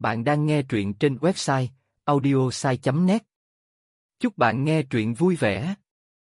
Bạn đang nghe truyện trên website audiosai.net. Chúc bạn nghe truyện vui vẻ.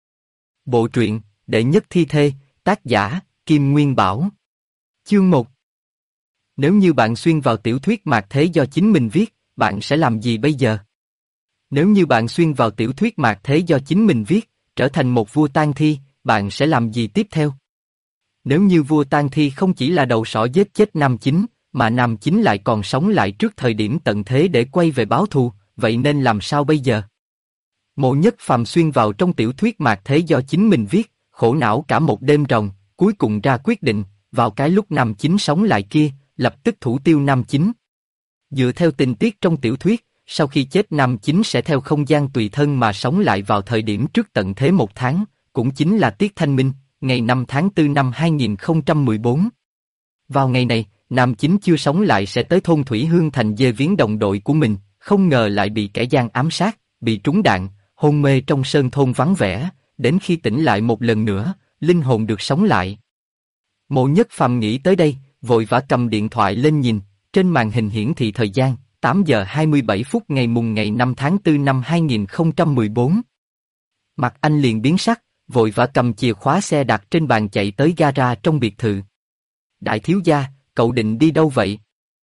Bộ truyện Đệ nhất thi thê, tác giả Kim Nguyên Bảo. Chương 1. Nếu như bạn xuyên vào tiểu thuyết mạt thế do chính mình viết, bạn sẽ làm gì bây giờ? Nếu như bạn xuyên vào tiểu thuyết mạt thế do chính mình viết, trở thành một vua tang thi, bạn sẽ làm gì tiếp theo? Nếu như vua tang thi không chỉ là đầu sỏ giết chết nam chính, mà nam chính lại còn sống lại trước thời điểm tận thế để quay về báo thù, vậy nên làm sao bây giờ? Mộ Nhất Phàm xuyên vào trong tiểu thuyết mạt thế do chính mình viết, khổ não cả một đêm ròng, cuối cùng ra quyết định, vào cái lúc nam chính sống lại kia, lập tức thủ tiêu nam chính. Dựa theo tình tiết trong tiểu thuyết, sau khi chết nam chính sẽ theo không gian tùy thân mà sống lại vào thời điểm trước tận thế 1 tháng, cũng chính là tiết thanh minh, ngày 5 tháng 4 năm 2014. Vào ngày này, nam chính chưa sống lại sẽ tới thôn Thủy Hương Thành dê viếng đồng đội của mình, không ngờ lại bị kẻ gian ám sát, bị trúng đạn, hôn mê trong sơn thôn vắng vẻ, đến khi tỉnh lại một lần nữa, linh hồn được sống lại. Mộ Nhất Phàm nghĩ tới đây, vội vã cầm điện thoại lên nhìn, trên màn hình hiển thị thời gian, 8 giờ 27 phút ngày 5 tháng 4 năm 2014. Mặt anh liền biến sắc, vội vã cầm chìa khóa xe đặt trên bàn chạy tới gara trong biệt thự. Đại thiếu gia, cậu định đi đâu vậy?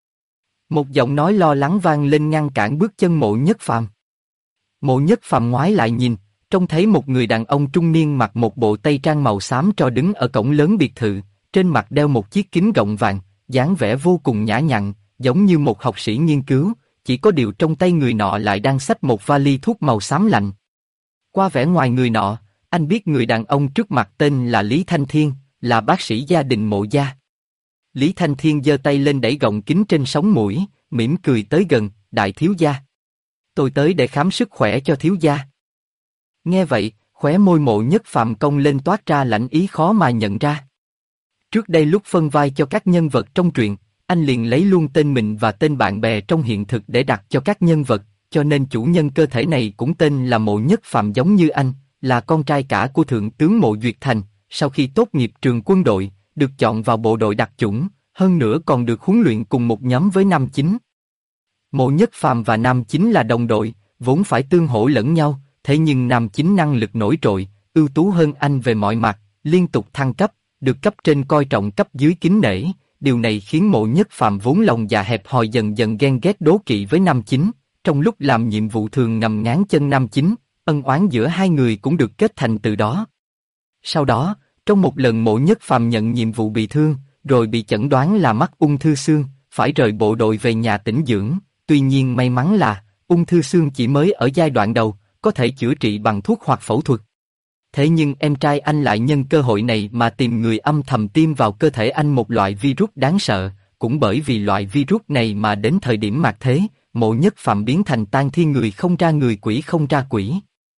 Một giọng nói lo lắng vang lên ngăn cản bước chân Mộ Nhất Phàm. Mộ Nhất Phàm ngoái lại nhìn, trông thấy một người đàn ông trung niên mặc một bộ tây trang màu xám tro đứng ở cổng lớn biệt thự, trên mặt đeo một chiếc kính gọng vàng, dáng vẻ vô cùng nhã nhặn, giống như một học sĩ nghiên cứu, chỉ có điều trong tay người nọ lại đang xách một vali thuốc màu xám lạnh. Qua vẻ ngoài người nọ, anh biết người đàn ông trước mặt tên là Lý Thanh Thiên, là bác sĩ gia đình Mộ gia. Lý Thanh Thiên giơ tay lên đẩy gọng kính trên sống mũi, mỉm cười tới gần, đại thiếu gia. Tôi tới để khám sức khỏe cho thiếu gia. Nghe vậy, khóe môi Mộ Nhất Phàm cong lên toát ra lãnh ý khó mà nhận ra. Trước đây lúc phân vai cho các nhân vật trong truyện, anh liền lấy luôn tên mình và tên bạn bè trong hiện thực để đặt cho các nhân vật, cho nên chủ nhân cơ thể này cũng tên là Mộ Nhất Phàm giống như anh, là con trai cả của Thượng tướng Mộ Duyệt Thành, sau khi tốt nghiệp trường quân đội, được chọn vào bộ đội đặc chủng, hơn nữa còn được huấn luyện cùng một nhóm với nam chính. Mộ Nhất Phàm và nam chính là đồng đội, vốn phải tương hỗ lẫn nhau, thế nhưng nam chính năng lực nổi trội, ưu tú hơn anh về mọi mặt, liên tục thăng cấp, được cấp trên coi trọng cấp dưới kính nể. Điều này khiến Mộ Nhất Phàm vốn lòng dạ hẹp hòi dần dần ghen ghét đố kỵ với nam chính, trong lúc làm nhiệm vụ thường ngầm ngáng chân nam chính, ân oán giữa hai người cũng được kết thành từ đó. Sau đó, trong một lần Mộ Nhất Phàm nhận nhiệm vụ bị thương, rồi bị chẩn đoán là mắc ung thư xương, phải rời bộ đội về nhà tĩnh dưỡng, tuy nhiên may mắn là, ung thư xương chỉ mới ở giai đoạn đầu, có thể chữa trị bằng thuốc hoặc phẫu thuật. Thế nhưng em trai anh lại nhân cơ hội này mà tìm người âm thầm tiêm vào cơ thể anh một loại virus đáng sợ, cũng bởi vì loại virus này mà đến thời điểm mạt thế, Mộ Nhất Phàm biến thành tang thi người không ra người quỷ không ra quỷ.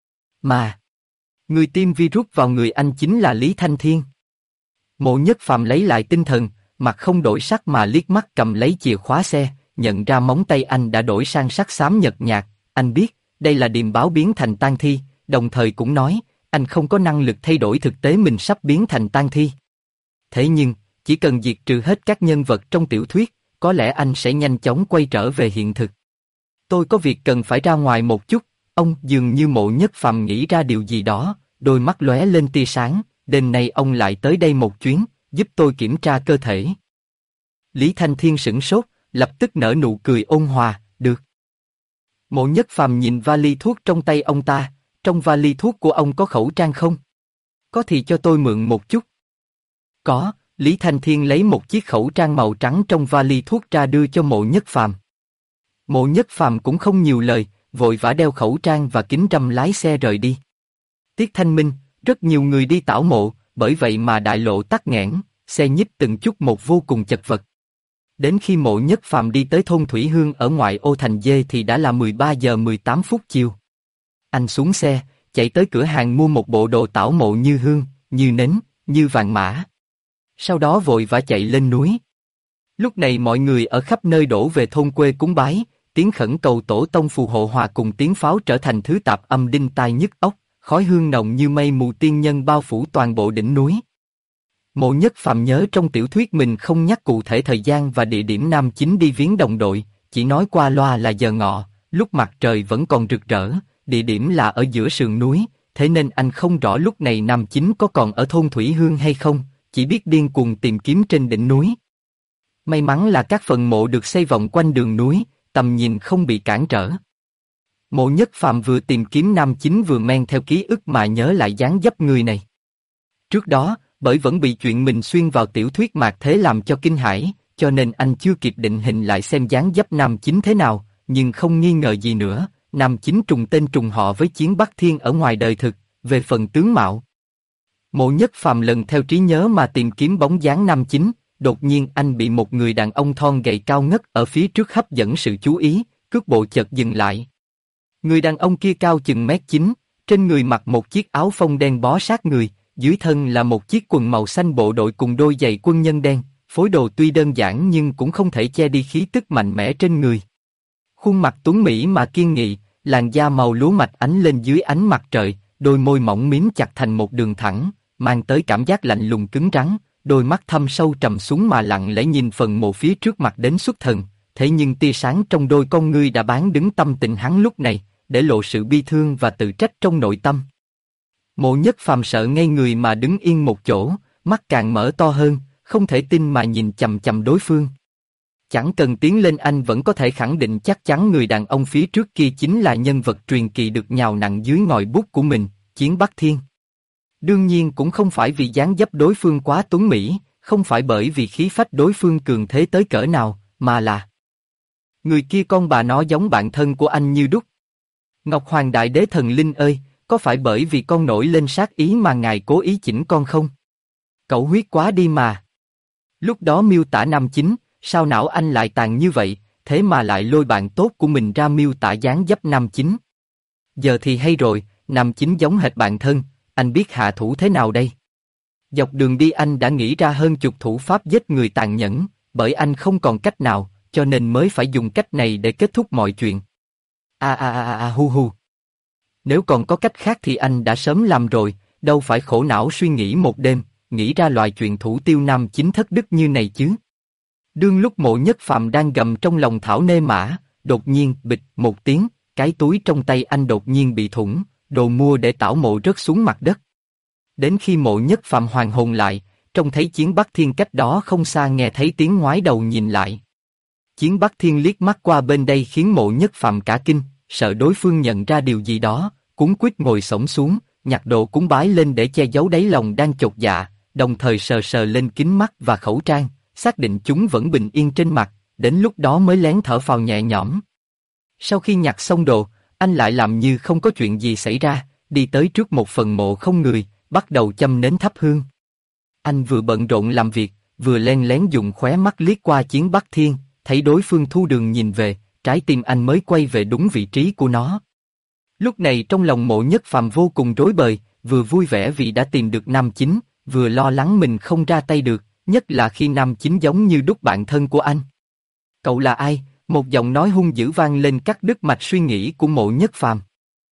Mà, người tiêm virus vào người anh chính là Lý Thanh Thiên. Mộ Nhất Phàm lấy lại tinh thần, mặt không đổi sắc mà liếc mắt cầm lấy chìa khóa xe, nhận ra móng tay anh đã đổi sang sắc xám nhợt nhạt, anh biết, đây là điềm báo biến thành tang thi, đồng thời cũng nói, anh không có năng lực thay đổi thực tế mình sắp biến thành tang thi. Thế nhưng, chỉ cần diệt trừ hết các nhân vật trong tiểu thuyết, có lẽ anh sẽ nhanh chóng quay trở về hiện thực. Tôi có việc cần phải ra ngoài một chút, ông dường như Mộ Nhất Phàm nghĩ ra điều gì đó, đôi mắt lóe lên tia sáng, đêm nay ông lại tới đây một chuyến, giúp tôi kiểm tra cơ thể. Lý Thanh Thiên sửng sốt, lập tức nở nụ cười ôn hòa, được. Mộ Nhất Phàm nhìn vali thuốc trong tay ông ta, trong vali thuốc của ông có khẩu trang không? Có thì cho tôi mượn một chút. Có, Lý Thanh Thiên lấy một chiếc khẩu trang màu trắng trong vali thuốc ra đưa cho Mộ Nhất Phàm. Mộ Nhất Phàm cũng không nhiều lời, vội vã đeo khẩu trang và kính râm lái xe rời đi. Tiết thanh minh, rất nhiều người đi tảo mộ, bởi vậy mà đại lộ tắc nghẽn, xe nhích từng chút một vô cùng chật vật. Đến khi Mộ Nhất Phàm đi tới thôn Thủy Hương ở ngoại ô thành dê thì đã là 13 giờ 18 phút chiều. Anh xuống xe, chạy tới cửa hàng mua một bộ đồ tảo mộ như hương, như nến, như vàng mã. Sau đó vội vã chạy lên núi. Lúc này mọi người ở khắp nơi đổ về thôn quê cúng bái, tiếng khẩn cầu tổ tông phù hộ hòa cùng tiếng pháo trở thành thứ tạp âm đinh tai nhức óc, khói hương nồng như mây mù tiên nhân bao phủ toàn bộ đỉnh núi. Mộ Nhất Phàm nhớ trong tiểu thuyết mình không nhắc cụ thể thời gian và địa điểm nam chính đi viếng đồng đội, chỉ nói qua loa là giờ ngọ, lúc mặt trời vẫn còn rực rỡ, địa điểm là ở giữa sườn núi, thế nên anh không rõ lúc này Nam Chính có còn ở thôn Thủy Hương hay không, chỉ biết điên cuồng tìm kiếm trên đỉnh núi. May mắn là các phần mộ được xây vòng quanh đường núi, tầm nhìn không bị cản trở. Mộ Nhất Phàm vừa tìm kiếm Nam Chính vừa men theo ký ức mà nhớ lại dáng dấp người này. Trước đó, bởi vẫn bị chuyện mình xuyên vào tiểu thuyết mạt thế làm cho kinh hãi, cho nên anh chưa kịp định hình lại xem dáng dấp Nam Chính thế nào, nhưng không nghi ngờ gì nữa, Nam Chính trùng tên trùng họ với Chiến Bắc Thiên ở ngoài đời thực, về phần tướng mạo. Mộ Nhất Phàm lần theo trí nhớ mà tìm kiếm bóng dáng Nam Chính, đột nhiên anh bị một người đàn ông thon gầy cao ngất ở phía trước hấp dẫn sự chú ý, cước bộ chợt dừng lại. Người đàn ông kia cao chừng 1m9, trên người mặc một chiếc áo phông đen bó sát người, dưới thân là một chiếc quần màu xanh bộ đội cùng đôi giày quân nhân đen, phối đồ tuy đơn giản nhưng cũng không thể che đi khí tức mạnh mẽ trên người. Khuôn mặt tuấn mỹ mà kiên nghị, làn da màu lúa mạch ánh lên dưới ánh mặt trời, đôi môi mỏng mím chặt thành một đường thẳng, mang tới cảm giác lạnh lùng cứng rắn, đôi mắt thâm sâu trầm xuống mà lặng lẽ nhìn phần mộ phía trước mặt đến xuất thần, thế nhưng tia sáng trong đôi con ngươi đã bán đứng tâm tình hắn lúc này, để lộ sự bi thương và tự trách trong nội tâm. Mộ Nhất Phàm sợ ngây người mà đứng yên một chỗ, mắt càng mở to hơn, không thể tin mà nhìn chằm chằm đối phương. Chẳng cần tiến lên anh vẫn có thể khẳng định chắc chắn người đàn ông phía trước kia chính là nhân vật truyền kỳ được nhào nặn dưới ngòi bút của mình, Chiến Bắc Thiên. Đương nhiên cũng không phải vì dáng dấp đối phương quá tuấn mỹ, không phải bởi vì khí phách đối phương cường thế tới cỡ nào, mà là người kia con bà nó giống bạn thân của anh như đúc. Ngọc Hoàng Đại Đế Thần Linh ơi, có phải bởi vì con nổi lên sát ý mà ngài cố ý chỉnh con không? Cẩu huyết quá đi mà. Lúc đó miêu tả Nam Chính, sao não anh lại tàn như vậy, thế mà lại lôi bạn tốt của mình ra miêu tả dáng dấp Nam Chính. Giờ thì hay rồi, Nam Chính giống hệt bạn thân, anh biết hạ thủ thế nào đây? Dọc đường đi anh đã nghĩ ra hơn chục thủ pháp giết người tàn nhẫn, bởi anh không còn cách nào, cho nên mới phải dùng cách này để kết thúc mọi chuyện. Hu hu. Nếu còn có cách khác thì anh đã sớm làm rồi, đâu phải khổ não suy nghĩ một đêm, nghĩ ra loại chuyện thủ tiêu Nam Chính thất đức như này chứ. Đương lúc Mộ Nhất Phàm đang gầm trong lòng thảo nê mã, đột nhiên bịch một tiếng, cái túi trong tay anh đột nhiên bị thủng, đồ mua để tảo mộ rớt xuống mặt đất. Đến khi Mộ Nhất Phàm hoàn hồn lại, trông thấy Chiến Bắc Thiên cách đó không xa nghe thấy tiếng ngoái đầu nhìn lại. Chiến Bắc Thiên liếc mắt qua bên đây khiến Mộ Nhất Phàm cả kinh, sợ đối phương nhận ra điều gì đó, cuống quýt ngồi xổm xuống, nhặt đồ cúng bái lên để che giấu đáy lòng đang chột dạ, đồng thời sờ sờ lên kính mắt và khẩu trang, xác định chúng vẫn bình yên trên mặt, đến lúc đó mới lén thở phào nhẹ nhõm. Sau khi nhặt xong đồ, anh lại làm như không có chuyện gì xảy ra, đi tới trước một phần mộ không người, bắt đầu châm nến thắp hương. Anh vừa bận rộn làm việc, vừa len lén dùng khóe mắt liếc qua Chiến Bắc Thiên, thấy đối phương thu đường nhìn về, trái tim anh mới quay về đúng vị trí của nó. Lúc này trong lòng Mộ Nhất Phàm vô cùng rối bời, vừa vui vẻ vì đã tìm được Nam Chính, vừa lo lắng mình không ra tay được, nhất là khi Nam Chính giống như đúc bạn thân của anh. Cậu là ai? Một giọng nói hung dữ vang lên cắt đứt mạch suy nghĩ của Mộ Nhất Phàm.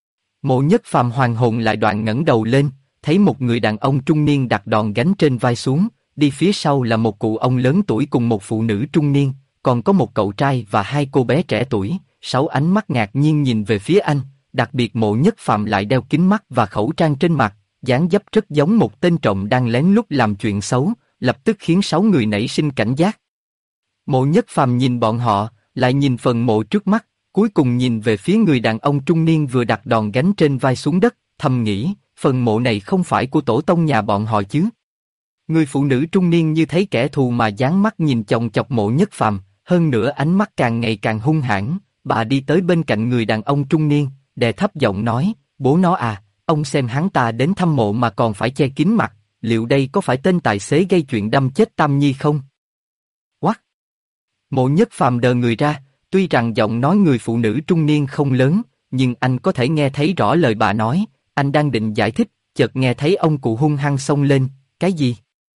Mộ Nhất Phàm hoàn hồn lại đoạn ngẩng đầu lên, thấy một người đàn ông trung niên đặt đòn gánh trên vai xuống, đi phía sau là một cụ ông lớn tuổi cùng một phụ nữ trung niên, còn có một cậu trai và hai cô bé trẻ tuổi, 6 ánh mắt ngạc nhiên nhìn về phía anh, đặc biệt Mộ Nhất Phàm lại đeo kính mắt và khẩu trang trên mặt, dáng dấp rất giống một tên trộm đang lén lút làm chuyện xấu, lập tức khiến 6 người nảy sinh cảnh giác. Mộ Nhất Phàm nhìn bọn họ, lại nhìn phần mộ trước mắt, cuối cùng nhìn về phía người đàn ông trung niên vừa đặt đòn gánh trên vai xuống đất, thầm nghĩ, phần mộ này không phải của tổ tông nhà bọn họ chứ. Người phụ nữ trung niên như thấy kẻ thù mà dán mắt nhìn chòng chọc Mộ Nhất Phàm, hơn nữa ánh mắt càng ngày càng hung hãn, bà đi tới bên cạnh người đàn ông trung niên, đè thấp giọng nói, bố nó à, ông xem hắn ta đến thăm mộ mà còn phải che kín mặt, liệu đây có phải tên tài xế gây chuyện đâm chết Tam Nhi không? Quắc! Mộ Nhất Phàm đờ người ra, tuy rằng giọng nói người phụ nữ trung niên không lớn, nhưng anh có thể nghe thấy rõ lời bà nói, anh đang định giải thích, chợt nghe thấy ông cụ hung hăng xông lên, cái gì?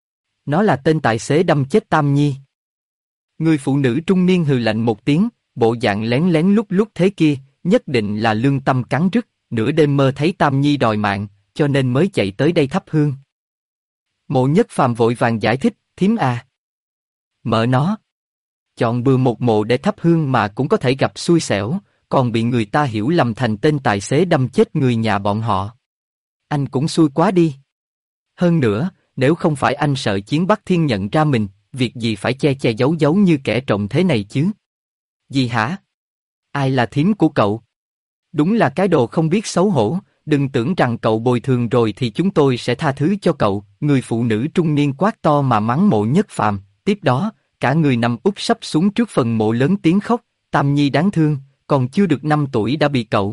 Nó là tên tài xế đâm chết Tam Nhi. Người phụ nữ trung niên hừ lạnh một tiếng, bộ dạng lén lén lúc lúc thế kia, nhất định là lương tâm cắn rứt, nửa đêm mơ thấy Tam Nhi đòi mạng, cho nên mới chạy tới đây thắp hương. Mộ Nhất Phàm vội vàng giải thích, thím à. Mợ nó. chọn bừa một mộ để thắp hương mà cũng có thể gặp xui xẻo, còn bị người ta hiểu lầm thành tên tài xế đâm chết người nhà bọn họ. Anh cũng xui quá đi. Hơn nữa, nếu không phải anh sợ Chiến Bắc Thiên nhận ra mình, việc gì phải che che giấu giấu như kẻ trộm thế này chứ? Gì hả? Ai là thím của cậu? Đúng là cái đồ không biết xấu hổ, đừng tưởng rằng cậu bồi thường rồi thì chúng tôi sẽ tha thứ cho cậu. Người phụ nữ trung niên quát to mà mắng Mộ Nhất Phàm, tiếp đó, cả người nằm úp sấp xuống trước phần mộ lớn tiếng khóc, Tam Nhi đáng thương, còn chưa được 5 tuổi đã bị cậu.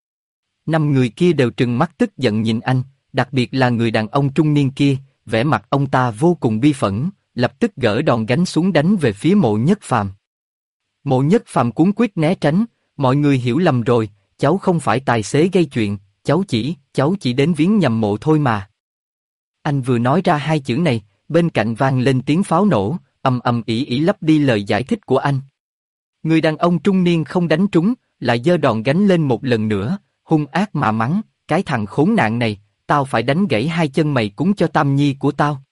5 người kia đều trừng mắt tức giận nhìn anh, đặc biệt là người đàn ông trung niên kia, vẻ mặt ông ta vô cùng bi phẫn, lập tức gỡ đòn gánh xuống đánh về phía Mộ Nhất Phàm. Mộ Nhất Phàm cuống quýt né tránh, mọi người hiểu lầm rồi, cháu không phải tài xế gây chuyện, cháu chỉ đến viếng nhầm mộ thôi mà. Anh vừa nói ra 2 chữ này, bên cạnh vang lên tiếng pháo nổ, ầm ầm ĩ ĩ lấp đi lời giải thích của anh. Người đàn ông trung niên không đánh trúng, lại giơ đòn gánh lên một lần nữa, hung ác mà mắng, cái thằng khốn nạn này, tao phải đánh gãy 2 chân mày cúng cho Tam Nhi của tao.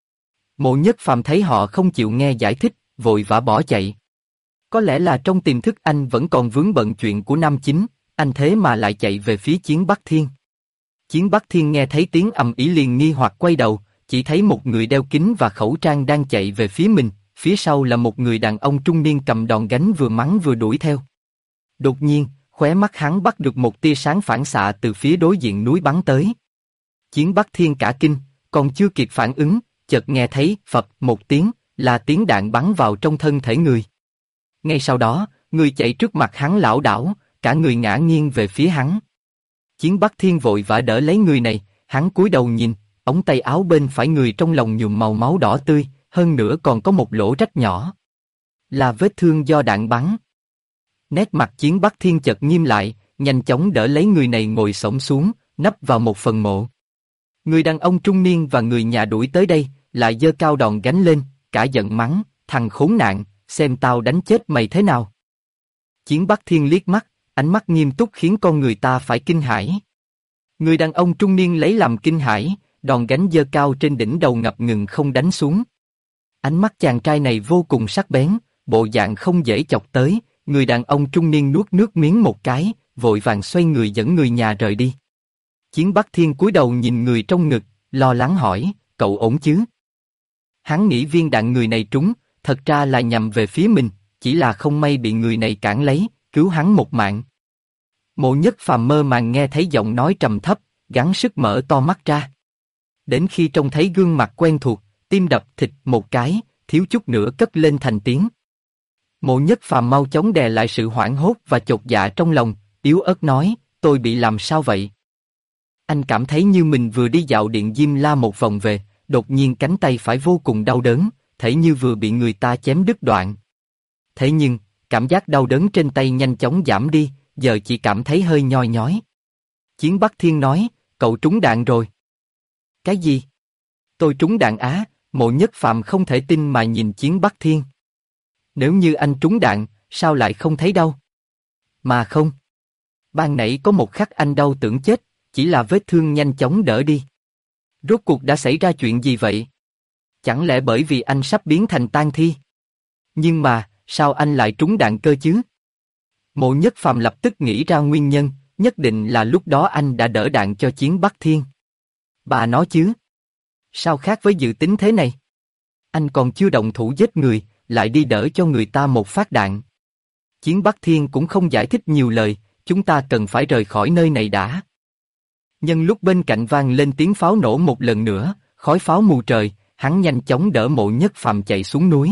Mộ Nhất Phàm thấy họ không chịu nghe giải thích, vội vã bỏ chạy. Có lẽ là trong tiềm thức anh vẫn còn vướng bận chuyện của Nam Chính, anh thế mà lại chạy về phía Chiến Bắc Thiên. Chiến Bắc Thiên nghe thấy tiếng ầm ĩ liền nghi hoặc quay đầu, chỉ thấy một người đeo kính và khẩu trang đang chạy về phía mình, phía sau là một người đàn ông trung niên cầm đòn gánh vừa mắng vừa đuổi theo. Đột nhiên, khóe mắt hắn bắt được một tia sáng phản xạ từ phía đối diện núi bắn tới. Chiến Bắc Thiên cả kinh, còn chưa kịp phản ứng, chợt nghe thấy phập một tiếng, là tiếng đạn bắn vào trong thân thể người. Ngay sau đó, người chạy trước mặt hắn lảo đảo, cả người ngã nghiêng về phía hắn. Chiến Bắc Thiên vội vã đỡ lấy người này, hắn cúi đầu nhìn, ống tay áo bên phải người trong lòng nhuộm màu máu đỏ tươi, hơn nữa còn có một lỗ rách nhỏ. Là vết thương do đạn bắn. Nét mặt Chiến Bắc Thiên chợt nghiêm lại, nhanh chóng đỡ lấy người này ngồi xổm xuống, nấp vào một phần mộ. Người đàn ông trung niên và người nhà đuổi tới đây, lại giơ cao đòn gánh lên, cả giận mắng, thằng khốn nạn, xem tao đánh chết mày thế nào. Chiến Bắc Thiên liếc mắt, ánh mắt nghiêm túc khiến con người ta phải kinh hãi. Người đàn ông trung niên lấy làm kinh hãi, đòn gánh giơ cao trên đỉnh đầu ngập ngừng không đánh xuống. Ánh mắt chàng trai này vô cùng sắc bén, bộ dạng không dễ chọc tới, người đàn ông trung niên nuốt nước miếng một cái, vội vàng xoay người dẫn người nhà rời đi. Chiến Bắc Thiên cúi đầu nhìn người trong ngực, lo lắng hỏi, cậu ổn chứ? Hắn nghĩ viên đạn người này trúng, thật ra là nhằm về phía mình, chỉ là không may bị người này cản lấy, cứu hắn một mạng. Mộ Nhất Phàm mơ màng nghe thấy giọng nói trầm thấp, gắng sức mở to mắt ra. Đến khi trông thấy gương mặt quen thuộc, tim đập thịt một cái, thiếu chút nữa cất lên thành tiếng. Mộ Nhất Phàm mau chóng đè lại sự hoảng hốt và chột dạ trong lòng, yếu ớt nói, tôi bị làm sao vậy? Anh cảm thấy như mình vừa đi dạo điện Diêm La một vòng về, đột nhiên cánh tay phải vô cùng đau đớn, thể như vừa bị người ta chém đứt đoạn. Thế nhưng, cảm giác đau đớn trên tay nhanh chóng giảm đi, giờ chỉ cảm thấy hơi nhoi nhói. Chiến Bắc Thiên nói, cậu trúng đạn rồi. Cái gì? Tôi trúng đạn á, Mộ Nhất Phàm không thể tin mà nhìn Chiến Bắc Thiên. Nếu như anh trúng đạn, sao lại không thấy đau? Mà không. Ban nãy có một khắc anh đau tưởng chết, chỉ là vết thương nhanh chóng đỡ đi. Rốt cuộc đã xảy ra chuyện gì vậy? Chẳng lẽ bởi vì anh sắp biến thành tang thi? Nhưng mà, sao anh lại trúng đạn cơ chứ? Mộ Nhất Phàm lập tức nghĩ ra nguyên nhân, nhất định là lúc đó anh đã đỡ đạn cho Chiến Bắc Thiên. Bà nói chứ? Sao khác với dự tính thế này? Anh còn chưa động thủ giết người, lại đi đỡ cho người ta một phát đạn. Chiến Bắc Thiên cũng không giải thích nhiều lời, chúng ta cần phải rời khỏi nơi này đã. Nhân lúc bên cạnh vang lên tiếng pháo nổ một lần nữa, khói pháo mù trời, hắn nhanh chóng đỡ Mộ Nhất Phàm chạy xuống núi.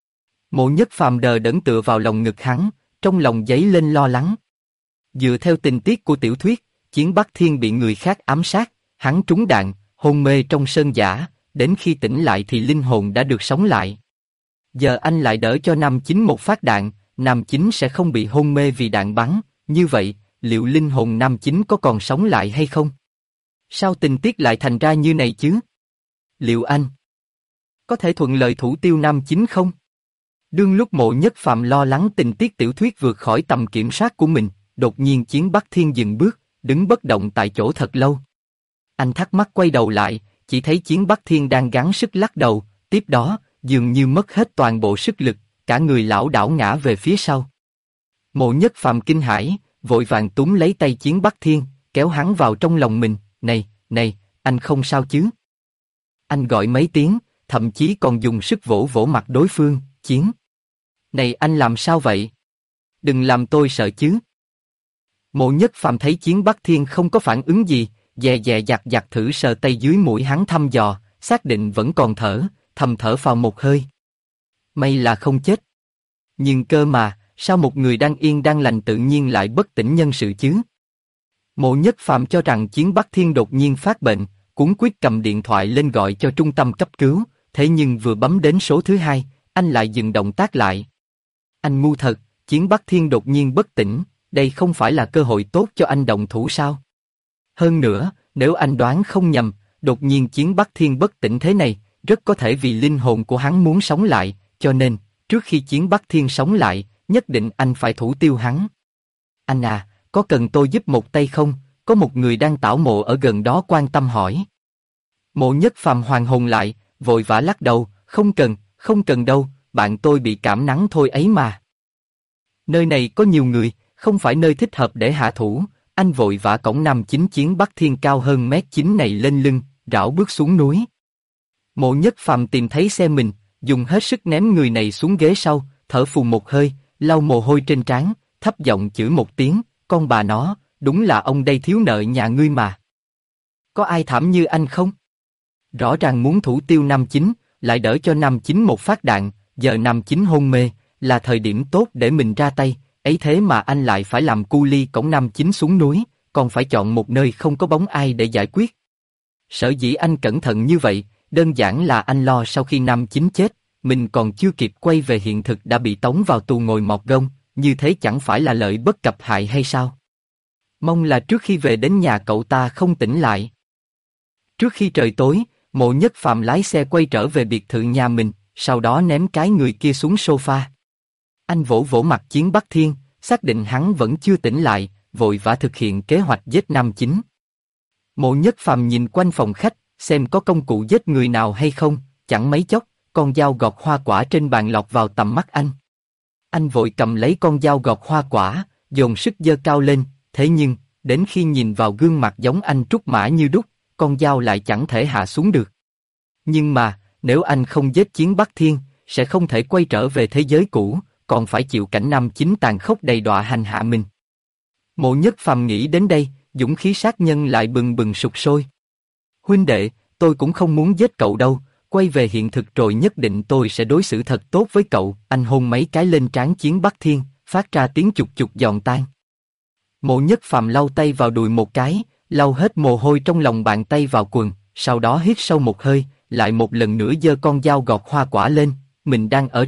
Mộ Nhất Phàm đờ đẫn tựa vào lòng ngực hắn, trong lòng dấy lên lo lắng. Dựa theo tình tiết của tiểu thuyết, Chiến Bắc Thiên bị người khác ám sát, hắn trúng đạn, hôn mê trong sơn giả, đến khi tỉnh lại thì linh hồn đã được sống lại. Giờ anh lại đỡ cho Nam Chính một phát đạn, Nam Chính sẽ không bị hôn mê vì đạn bắn, như vậy, liệu linh hồn Nam Chính có còn sống lại hay không? Sao tình tiết lại thành ra như này chứ? Liệu anh có thể thuận lợi thủ tiêu Nam Chính không? Đương lúc Mộ Nhất Phàm lo lắng tình tiết tiểu thuyết vượt khỏi tầm kiểm soát của mình, đột nhiên Chiến Bắc Thiên dừng bước, đứng bất động tại chỗ thật lâu. Anh thắc mắc quay đầu lại, chỉ thấy Chiến Bắc Thiên đang gắng sức lắc đầu, tiếp đó, dường như mất hết toàn bộ sức lực, cả người lảo đảo ngã về phía sau. Mộ Nhất Phàm kinh hãi, vội vàng túm lấy tay Chiến Bắc Thiên, kéo hắn vào trong lòng mình, này, anh không sao chứ? Anh gọi mấy tiếng, thậm chí còn dùng sức vỗ vỗ mặt đối phương, Chiến. Này anh làm sao vậy? Đừng làm tôi sợ chứ. Mộ Nhất Phàm thấy Chiến Bắc Thiên không có phản ứng gì, dè dè dặt dặt thử sờ tay dưới mũi hắn thăm dò, xác định vẫn còn thở, thầm thở phào một hơi. May là không chết. Nhưng cơ mà, sao một người đang yên đang lành tự nhiên lại bất tỉnh nhân sự chứ? Mộ Nhất Phàm cho rằng Chiến Bắc Thiên đột nhiên phát bệnh, cuống quýt cầm điện thoại lên gọi cho trung tâm cấp cứu, thế nhưng vừa bấm đến số thứ 2, anh lại dừng động tác lại. Anh ngu thật, Chiến Bắc Thiên đột nhiên bất tỉnh, đây không phải là cơ hội tốt cho anh động thủ sao? Hơn nữa, nếu anh đoán không nhầm, đột nhiên Chiến Bắc Thiên bất tỉnh thế này, rất có thể vì linh hồn của hắn muốn sống lại, cho nên, trước khi Chiến Bắc Thiên sống lại, nhất định anh phải thủ tiêu hắn. Anh à, có cần tôi giúp một tay không? Có một người đang tảo mộ ở gần đó quan tâm hỏi. Mộ Nhất Phàm hoàn hồn lại, vội vã lắc đầu, không cần đâu, bạn tôi bị cảm nắng thôi ấy mà. Nơi này có nhiều người, không phải nơi thích hợp để hạ thủ, anh vội vã cõng nam chính Chiến Bắc Thiên cao hơn mét 9 này lên lưng, rảo bước xuống núi. Mộ Nhất Phàm tìm thấy xe mình, dùng hết sức ném người này xuống ghế sau, thở phù một hơi, lau mồ hôi trên trán, thấp giọng chửi một tiếng, con bà nó, đúng là ông đây thiếu nợ nhà ngươi mà. Có ai thảm như anh không? Rõ ràng muốn thủ tiêu nam chính, lại đỡ cho nam chính một phát đạn, giờ nam chính hôn mê, là thời điểm tốt để mình ra tay, ấy thế mà anh lại phải làm cu ly cõng nam chính xuống núi, còn phải chọn một nơi không có bóng ai để giải quyết. Sở dĩ anh cẩn thận như vậy, đơn giản là anh lo sau khi nam chính chết, mình còn chưa kịp quay về hiện thực đã bị tống vào tù ngồi mọt gông, như thế chẳng phải là lợi bất cập hại hay sao? Mong là trước khi về đến nhà cậu ta không tỉnh lại. Trước khi trời tối, Mộ Nhất Phàm lái xe quay trở về biệt thự nhà mình, sau đó ném cái người kia xuống sofa. Anh vỗ vỗ mặt Chiến Bắc Thiên, xác định hắn vẫn chưa tỉnh lại, vội vã thực hiện kế hoạch giết nam chính. Mộ Nhất Phàm nhìn quanh phòng khách, xem có công cụ giết người nào hay không, chẳng mấy chốc, con dao gọt hoa quả trên bàn lọt vào tầm mắt anh. Anh vội cầm lấy con dao gọt hoa quả, dồn sức giơ cao lên, thế nhưng, đến khi nhìn vào gương mặt giống anh trúc mã như đúc, con dao lại chẳng thể hạ xuống được. Nhưng mà, nếu anh không giết Chiến Bắc Thiên, sẽ không thể quay trở về thế giới cũ, còn phải chịu cảnh nam chính tàn khốc đầy đọa hành hạ mình. Mộ Nhất Phàm nghĩ đến đây, dũng khí sát nhân lại bừng bừng sục sôi. Huynh đệ, tôi cũng không muốn giết cậu đâu, quay về hiện thực rồi nhất định tôi sẽ đối xử thật tốt với cậu. Anh hôn mấy cái lên trán Chiến Bắc Thiên, phát ra tiếng chục chục giòn tan. Mộ Nhất Phàm lau tay vào đùi một cái, lau hết mồ hôi trong lòng bàn tay vào quần, sau đó hít sâu một hơi, lại một lần nữa giơ con dao gọt hoa quả lên. Mình đang ở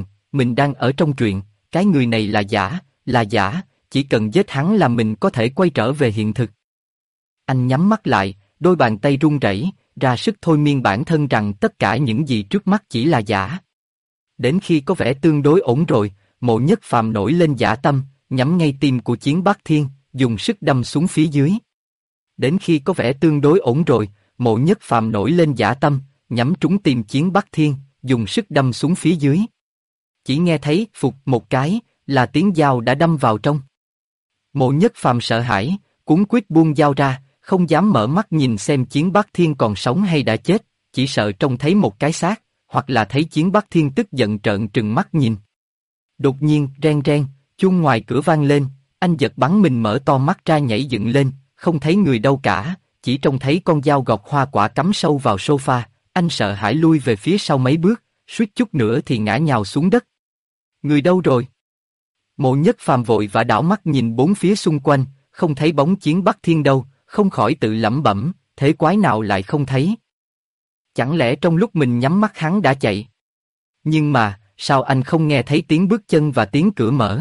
trong truyện, cái người này là giả, chỉ cần giết hắn là mình có thể quay trở về hiện thực. Anh nhắm mắt lại, đôi bàn tay run rẩy, ra sức thôi miên bản thân rằng tất cả những gì trước mắt chỉ là giả. Đến khi có vẻ tương đối ổn rồi, Mộ Nhất Phàm nổi lên dã tâm, nhắm ngay tim của Chiến Bắc Thiên, dùng sức đâm xuống phía dưới. Đến khi có vẻ tương đối ổn rồi, Mộ Nhất Phàm nổi lên dã tâm, nhắm trúng tim Chiến Bắc Thiên, dùng sức đâm xuống phía dưới. Chỉ nghe thấy phụt một cái, là tiếng dao đã đâm vào trong. Mộ Nhất Phàm sợ hãi, cuống quýt buông dao ra, không dám mở mắt nhìn xem Chiến Bắc Thiên còn sống hay đã chết, chỉ sợ trông thấy một cái xác, hoặc là thấy Chiến Bắc Thiên tức giận trợn trừng mắt nhìn. Đột nhiên, reng reng, chuông ngoài cửa vang lên, anh giật bắn mình mở to mắt ra nhảy dựng lên, không thấy người đâu cả, chỉ trông thấy con dao gọt hoa quả cắm sâu vào sofa, anh sợ hãi lui về phía sau mấy bước, suýt chút nữa thì ngã nhào xuống đất. Người đâu rồi? Mộ Nhất Phàm vội vã đảo mắt nhìn bốn phía xung quanh, không thấy bóng Chiến Bắc Thiên đâu, không khỏi tự lẩm bẩm, thế quái nào lại không thấy? Chẳng lẽ trong lúc mình nhắm mắt hắn đã chạy? Nhưng mà, sao anh không nghe thấy tiếng bước chân và tiếng cửa mở?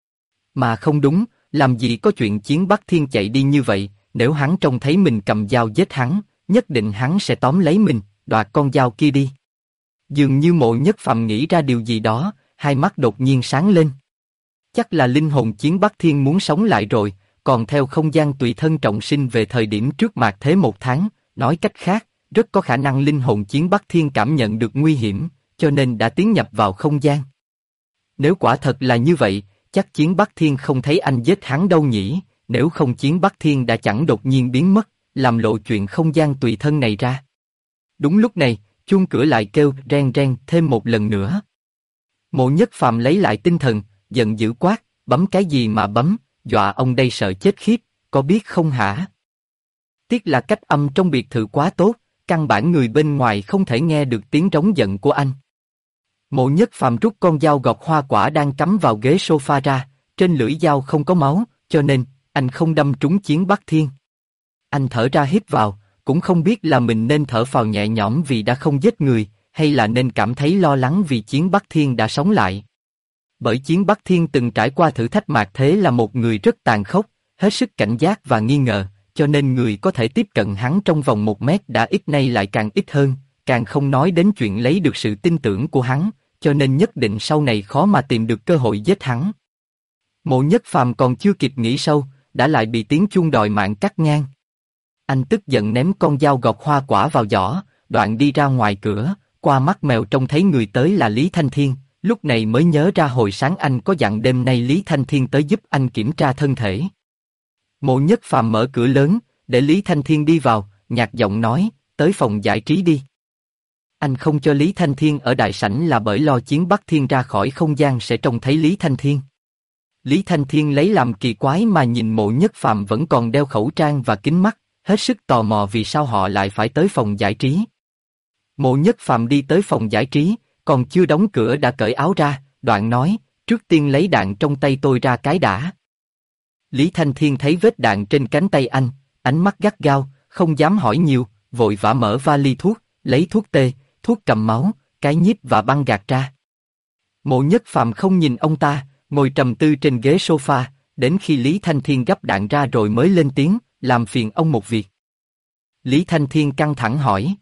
Mà không đúng, làm gì có chuyện Chiến Bắc Thiên chạy đi như vậy, nếu hắn trông thấy mình cầm dao giết hắn, nhất định hắn sẽ tóm lấy mình, đoạt con dao kia đi. Dường như Mộ Nhất Phàm nghĩ ra điều gì đó, hai mắt đột nhiên sáng lên. Chắc là linh hồn Chiến Bắc Thiên muốn sống lại rồi, còn theo không gian tùy thân trọng sinh về thời điểm trước mạt thế 1 tháng, nói cách khác, rất có khả năng linh hồn Chiến Bắc Thiên cảm nhận được nguy hiểm, cho nên đã tiến nhập vào không gian. Nếu quả thật là như vậy, chắc Chiến Bắc Thiên không thấy anh giết hắn đâu nhỉ, nếu không Chiến Bắc Thiên đã chẳng đột nhiên biến mất, làm lộ chuyện không gian tùy thân này ra. Đúng lúc này, chuông cửa lại kêu reng reng thêm một lần nữa. Mộ Nhất Phàm lấy lại tinh thần, giận dữ quát, bấm cái gì mà bấm, dọa ông đây sợ chết khiếp, có biết không hả? Tiếc là cách âm trong biệt thự quá tốt, căn bản người bên ngoài không thể nghe được tiếng rống giận của anh. Mộ Nhất Phàm rút con dao gọt hoa quả đang cắm vào ghế sofa ra, trên lưỡi dao không có máu, cho nên anh không đâm trúng Chiến Bắc Thiên. Anh thở ra hít vào, cũng không biết là mình nên thở phào nhẹ nhõm vì đã không giết người, hay là nên cảm thấy lo lắng vì Chiến Bắc Thiên đã sống lại. Bởi Chiến Bắc Thiên từng trải qua thử thách mạt thế là một người rất tàn khốc, hết sức cảnh giác và nghi ngờ, cho nên người có thể tiếp cận hắn trong vòng 1 mét đã ít nay lại càng ít hơn, càng không nói đến chuyện lấy được sự tin tưởng của hắn, cho nên nhất định sau này khó mà tìm được cơ hội giết hắn. Mộ Nhất Phàm còn chưa kịp nghĩ sâu, đã lại bị tiếng chuông đòi mạng cắt ngang. Anh tức giận ném con dao gọt hoa quả vào giỏ, đoạn đi ra ngoài cửa, qua mắt mèo trông thấy người tới là Lý Thanh Thiên, lúc này mới nhớ ra hồi sáng anh có dặn đêm nay Lý Thanh Thiên tới giúp anh kiểm tra thân thể. Mộ Nhất Phàm mở cửa lớn, để Lý Thanh Thiên đi vào, nhạt giọng nói, tới phòng giải trí đi. Anh không cho Lý Thanh Thiên ở đại sảnh là bởi lo Chiến Bắc Thiên ra khỏi không gian sẽ trông thấy Lý Thanh Thiên. Lý Thanh Thiên lấy làm kỳ quái mà nhìn Mộ Nhất Phàm vẫn còn đeo khẩu trang và kính mắt, hết sức tò mò vì sao họ lại phải tới phòng giải trí. Mộ Nhất Phàm đi tới phòng giải trí, còn chưa đóng cửa đã cởi áo ra, đoạn nói, trước tiên lấy đạn trong tay tôi ra cái đã. Lý Thanh Thiên thấy vết đạn trên cánh tay anh, ánh mắt gắt gao, không dám hỏi nhiều, vội vã mở vali thuốc, lấy thuốc tê, thuốc cầm máu, cái nhíp và băng gạc ra. Mộ Nhất Phàm không nhìn ông ta, ngồi trầm tư trên ghế sofa, đến khi Lý Thanh Thiên gấp đạn ra rồi mới lên tiếng, làm phiền ông một việc. Lý Thanh Thiên căng thẳng hỏi,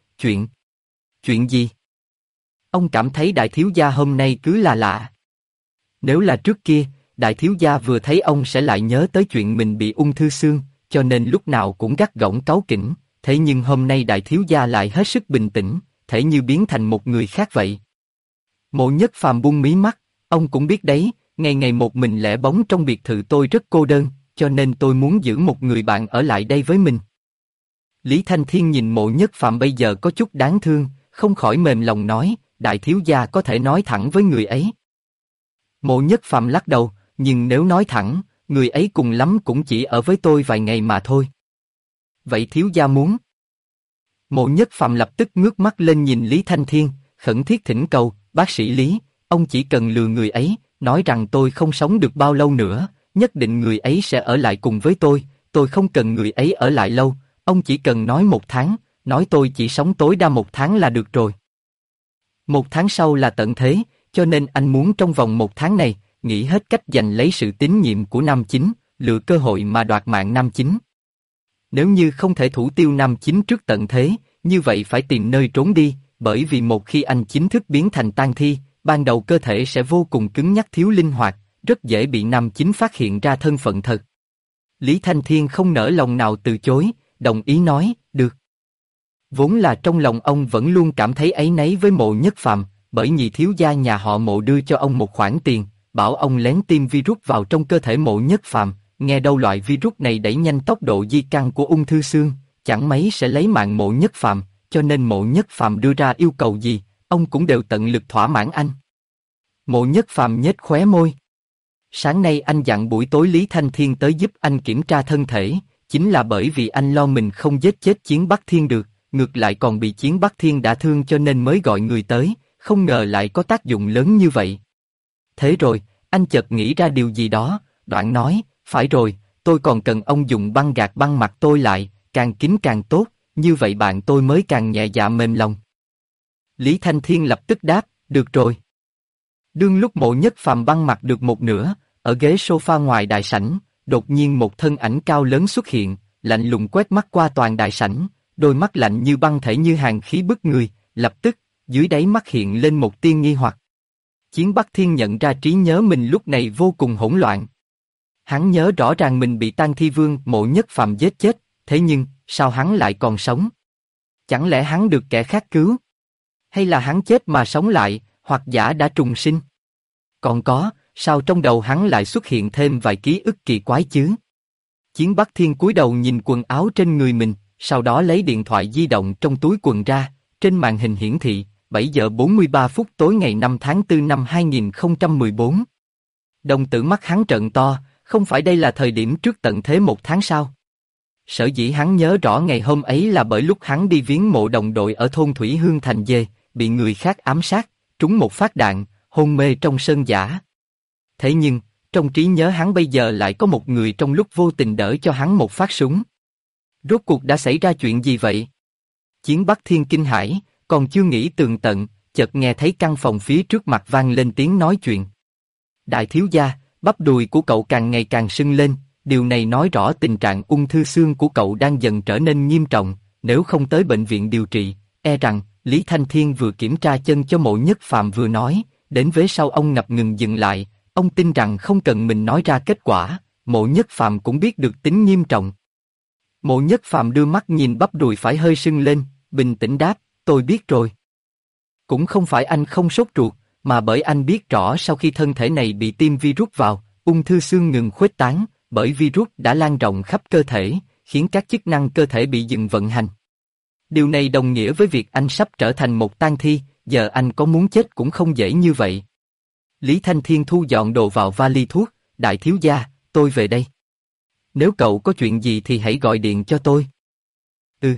chuyện gì? Ông cảm thấy đại thiếu gia hôm nay cứ là lạ. Nếu là trước kia, đại thiếu gia vừa thấy ông sẽ lại nhớ tới chuyện mình bị ung thư xương, cho nên lúc nào cũng gắt gỏng cáu kỉnh, thế nhưng hôm nay đại thiếu gia lại hết sức bình tĩnh, thể như biến thành một người khác vậy. Mộ Nhất Phàm buông mí mắt, ông cũng biết đấy, ngày ngày một mình lẻ bóng trong biệt thự tôi rất cô đơn, cho nên tôi muốn giữ một người bạn ở lại đây với mình. Lý Thanh Thiên nhìn Mộ Nhất Phàm bây giờ có chút đáng thương, không khỏi mềm lòng nói, đại thiếu gia có thể nói thẳng với người ấy. Mộ Nhất Phàm lắc đầu, nhưng nếu nói thẳng, người ấy cùng lắm cũng chỉ ở với tôi vài ngày mà thôi. Vậy thiếu gia muốn? Mộ Nhất Phàm lập tức ngước mắt lên nhìn Lý Thanh Thiên, khẩn thiết thỉnh cầu, bác sĩ Lý, ông chỉ cần lừa người ấy, nói rằng tôi không sống được bao lâu nữa, nhất định người ấy sẽ ở lại cùng với tôi không cần người ấy ở lại lâu, ông chỉ cần nói 1 tháng, nói tôi chỉ sống tối đa 1 tháng là được rồi. 1 tháng sau là tận thế, cho nên anh muốn trong vòng 1 tháng này, nghĩ hết cách giành lấy sự tín nhiệm của Nam Chính, lựa cơ hội mà đoạt mạng Nam Chính. Nếu như không thể thủ tiêu Nam Chính trước tận thế, như vậy phải tìm nơi trốn đi, bởi vì một khi anh chính thức biến thành tang thi, ban đầu cơ thể sẽ vô cùng cứng nhắc thiếu linh hoạt, rất dễ bị Nam Chính phát hiện ra thân phận thật. Lý Thanh Thiên không nỡ lòng nào từ chối, đồng ý nói, được. Vốn là trong lòng ông vẫn luôn cảm thấy áy náy với Mộ Nhất Phàm, bởi nhị thiếu gia nhà họ Mộ đưa cho ông một khoản tiền, bảo ông lén tiêm virus vào trong cơ thể Mộ Nhất Phàm, nghe đâu loại virus này đẩy nhanh tốc độ di căn của ung thư xương, chẳng mấy sẽ lấy mạng Mộ Nhất Phàm, cho nên Mộ Nhất Phàm đưa ra yêu cầu gì, ông cũng đều tận lực thỏa mãn anh. Mộ Nhất Phàm nhếch khóe môi. Sáng nay anh dặn buổi tối Lý Thanh Thiên tới giúp anh kiểm tra thân thể, chính là bởi vì anh lo mình không giết chết Chiến Bắc Thiên được, ngược lại còn bị Chiến Bắc Thiên đả thương cho nên mới gọi người tới, không ngờ lại có tác dụng lớn như vậy. Thế rồi, anh chợt nghĩ ra điều gì đó, đoạn nói, phải rồi, tôi còn cần ông dùng băng gạc băng mặt tôi lại, càng kín càng tốt, như vậy bạn tôi mới càng nhẹ dạ mềm lòng. Lý Thanh Thiên lập tức đáp, được rồi. Đương lúc Mộ Nhất Phàm băng mặt được một nửa, ở ghế sofa ngoài đại sảnh, đột nhiên một thân ảnh cao lớn xuất hiện, lạnh lùng quét mắt qua toàn đại sảnh, đôi mắt lạnh như băng thể như hàn khí bức người, lập tức, dưới đáy mắt hiện lên một tia nghi hoặc. Chiến Bắc Thiên nhận ra trí nhớ mình lúc này vô cùng hỗn loạn. Hắn nhớ rõ ràng mình bị Tang Thi Vương Mộ Nhất Phàm giết chết, thế nhưng, sao hắn lại còn sống? Chẳng lẽ hắn được kẻ khác cứu? Hay là hắn chết mà sống lại, hoặc giả đã trùng sinh? Còn có, sao trong đầu hắn lại xuất hiện thêm vài ký ức kỳ quái chứ? Chiến Bắc Thiên cúi đầu nhìn quần áo trên người mình, sau đó lấy điện thoại di động trong túi quần ra, trên màn hình hiển thị, 7 giờ 43 phút tối ngày 5 tháng 4 năm 2014. Đồng tử mắt hắn trợn to, không phải đây là thời điểm trước tận thế 1 tháng sao? Sở dĩ hắn nhớ rõ ngày hôm ấy là bởi lúc hắn đi viếng mộ đồng đội ở thôn Thủy Hương Thành Dê, bị người khác ám sát, trúng một phát đạn, hôn mê trong sơn giả. Thế nhưng, trong trí nhớ hắn bây giờ lại có một người trong lúc vô tình đỡ cho hắn một phát súng. Rốt cuộc đã xảy ra chuyện gì vậy? Chiến Bắc Thiên kinh hãi, còn chưa nghĩ tường tận, chợt nghe thấy căn phòng phía trước mặt vang lên tiếng nói chuyện. Đại thiếu gia, bắp đùi của cậu càng ngày càng sưng lên, điều này nói rõ tình trạng ung thư xương của cậu đang dần trở nên nghiêm trọng, nếu không tới bệnh viện điều trị, e rằng, Lý Thanh Thiên vừa kiểm tra chân cho Mộ Nhất Phàm vừa nói, đến vế sau ông ngập ngừng dừng lại, ông tin rằng không cần mình nói ra kết quả, Mộ Nhất Phàm cũng biết được tính nghiêm trọng. Mộ Nhất Phàm đưa mắt nhìn bắp đùi phải hơi sưng lên, bình tĩnh đáp, tôi biết rồi. Cũng không phải anh không sốt ruột, mà bởi anh biết rõ sau khi thân thể này bị tiêm virus vào, ung thư xương ngừng khuếch tán, bởi virus đã lan rộng khắp cơ thể, khiến các chức năng cơ thể bị dừng vận hành. Điều này đồng nghĩa với việc anh sắp trở thành một tang thi, giờ anh có muốn chết cũng không dễ như vậy. Lý Thanh Thiên thu dọn đồ vào vali thuốc, đại thiếu gia, tôi về đây. Nếu cậu có chuyện gì thì hãy gọi điện cho tôi. Ừ.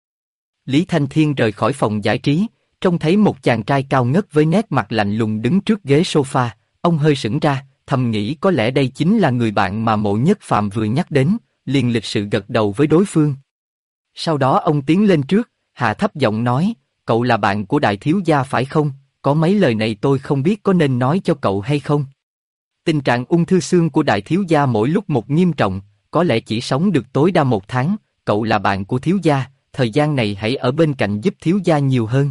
Lý Thanh Thiên rời khỏi phòng giải trí, trông thấy một chàng trai cao ngất với nét mặt lạnh lùng đứng trước ghế sofa, ông hơi sững ra, thầm nghĩ có lẽ đây chính là người bạn mà Mộ Nhất Phàm vừa nhắc đến, liền lịch sự gật đầu với đối phương. Sau đó ông tiến lên trước, hạ thấp giọng nói, cậu là bạn của đại thiếu gia phải không? Có mấy lời này tôi không biết có nên nói cho cậu hay không. Tình trạng ung thư xương của đại thiếu gia mỗi lúc một nghiêm trọng, có lẽ chỉ sống được tối đa 1 tháng, cậu là bạn của thiếu gia, thời gian này hãy ở bên cạnh giúp thiếu gia nhiều hơn.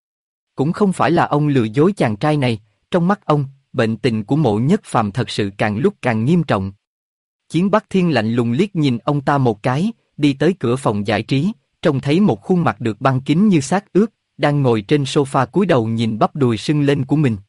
Cũng không phải là ông lừa dối chàng trai này, trong mắt ông, bệnh tình của Mộ Nhất Phàm thật sự càng lúc càng nghiêm trọng. Chiến Bắc Thiên lạnh lùng liếc nhìn ông ta một cái, đi tới cửa phòng giải trí, trông thấy một khuôn mặt được băng kín như xác ướp, đang ngồi trên sofa cúi đầu nhìn bắp đùi sưng lên của mình.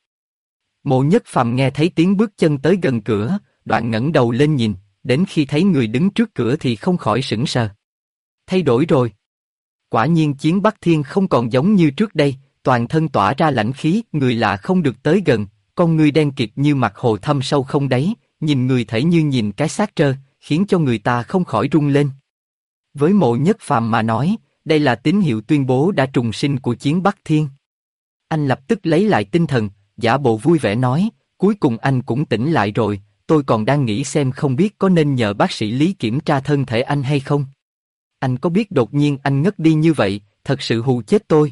Mộ Nhất Phàm nghe thấy tiếng bước chân tới gần cửa, đoạn ngẩng đầu lên nhìn, đến khi thấy người đứng trước cửa thì không khỏi sững sờ. Thay đổi rồi. Quả nhiên Chiến Bắc Thiên không còn giống như trước đây, toàn thân tỏa ra lãnh khí, người lạ không được tới gần, con ngươi đen kịt như mặt hồ thâm sâu không đáy, nhìn người thể như nhìn cái xác trơ, khiến cho người ta không khỏi run lên. Với Mộ Nhất Phàm mà nói, đây là tín hiệu tuyên bố đã trùng sinh của Chiến Bắc Thiên. Anh lập tức lấy lại tinh thần, giả bộ vui vẻ nói, cuối cùng anh cũng tỉnh lại rồi, tôi còn đang nghĩ xem không biết có nên nhờ bác sĩ Lý kiểm tra thân thể anh hay không. Anh có biết đột nhiên anh ngất đi như vậy, thật sự hù chết tôi.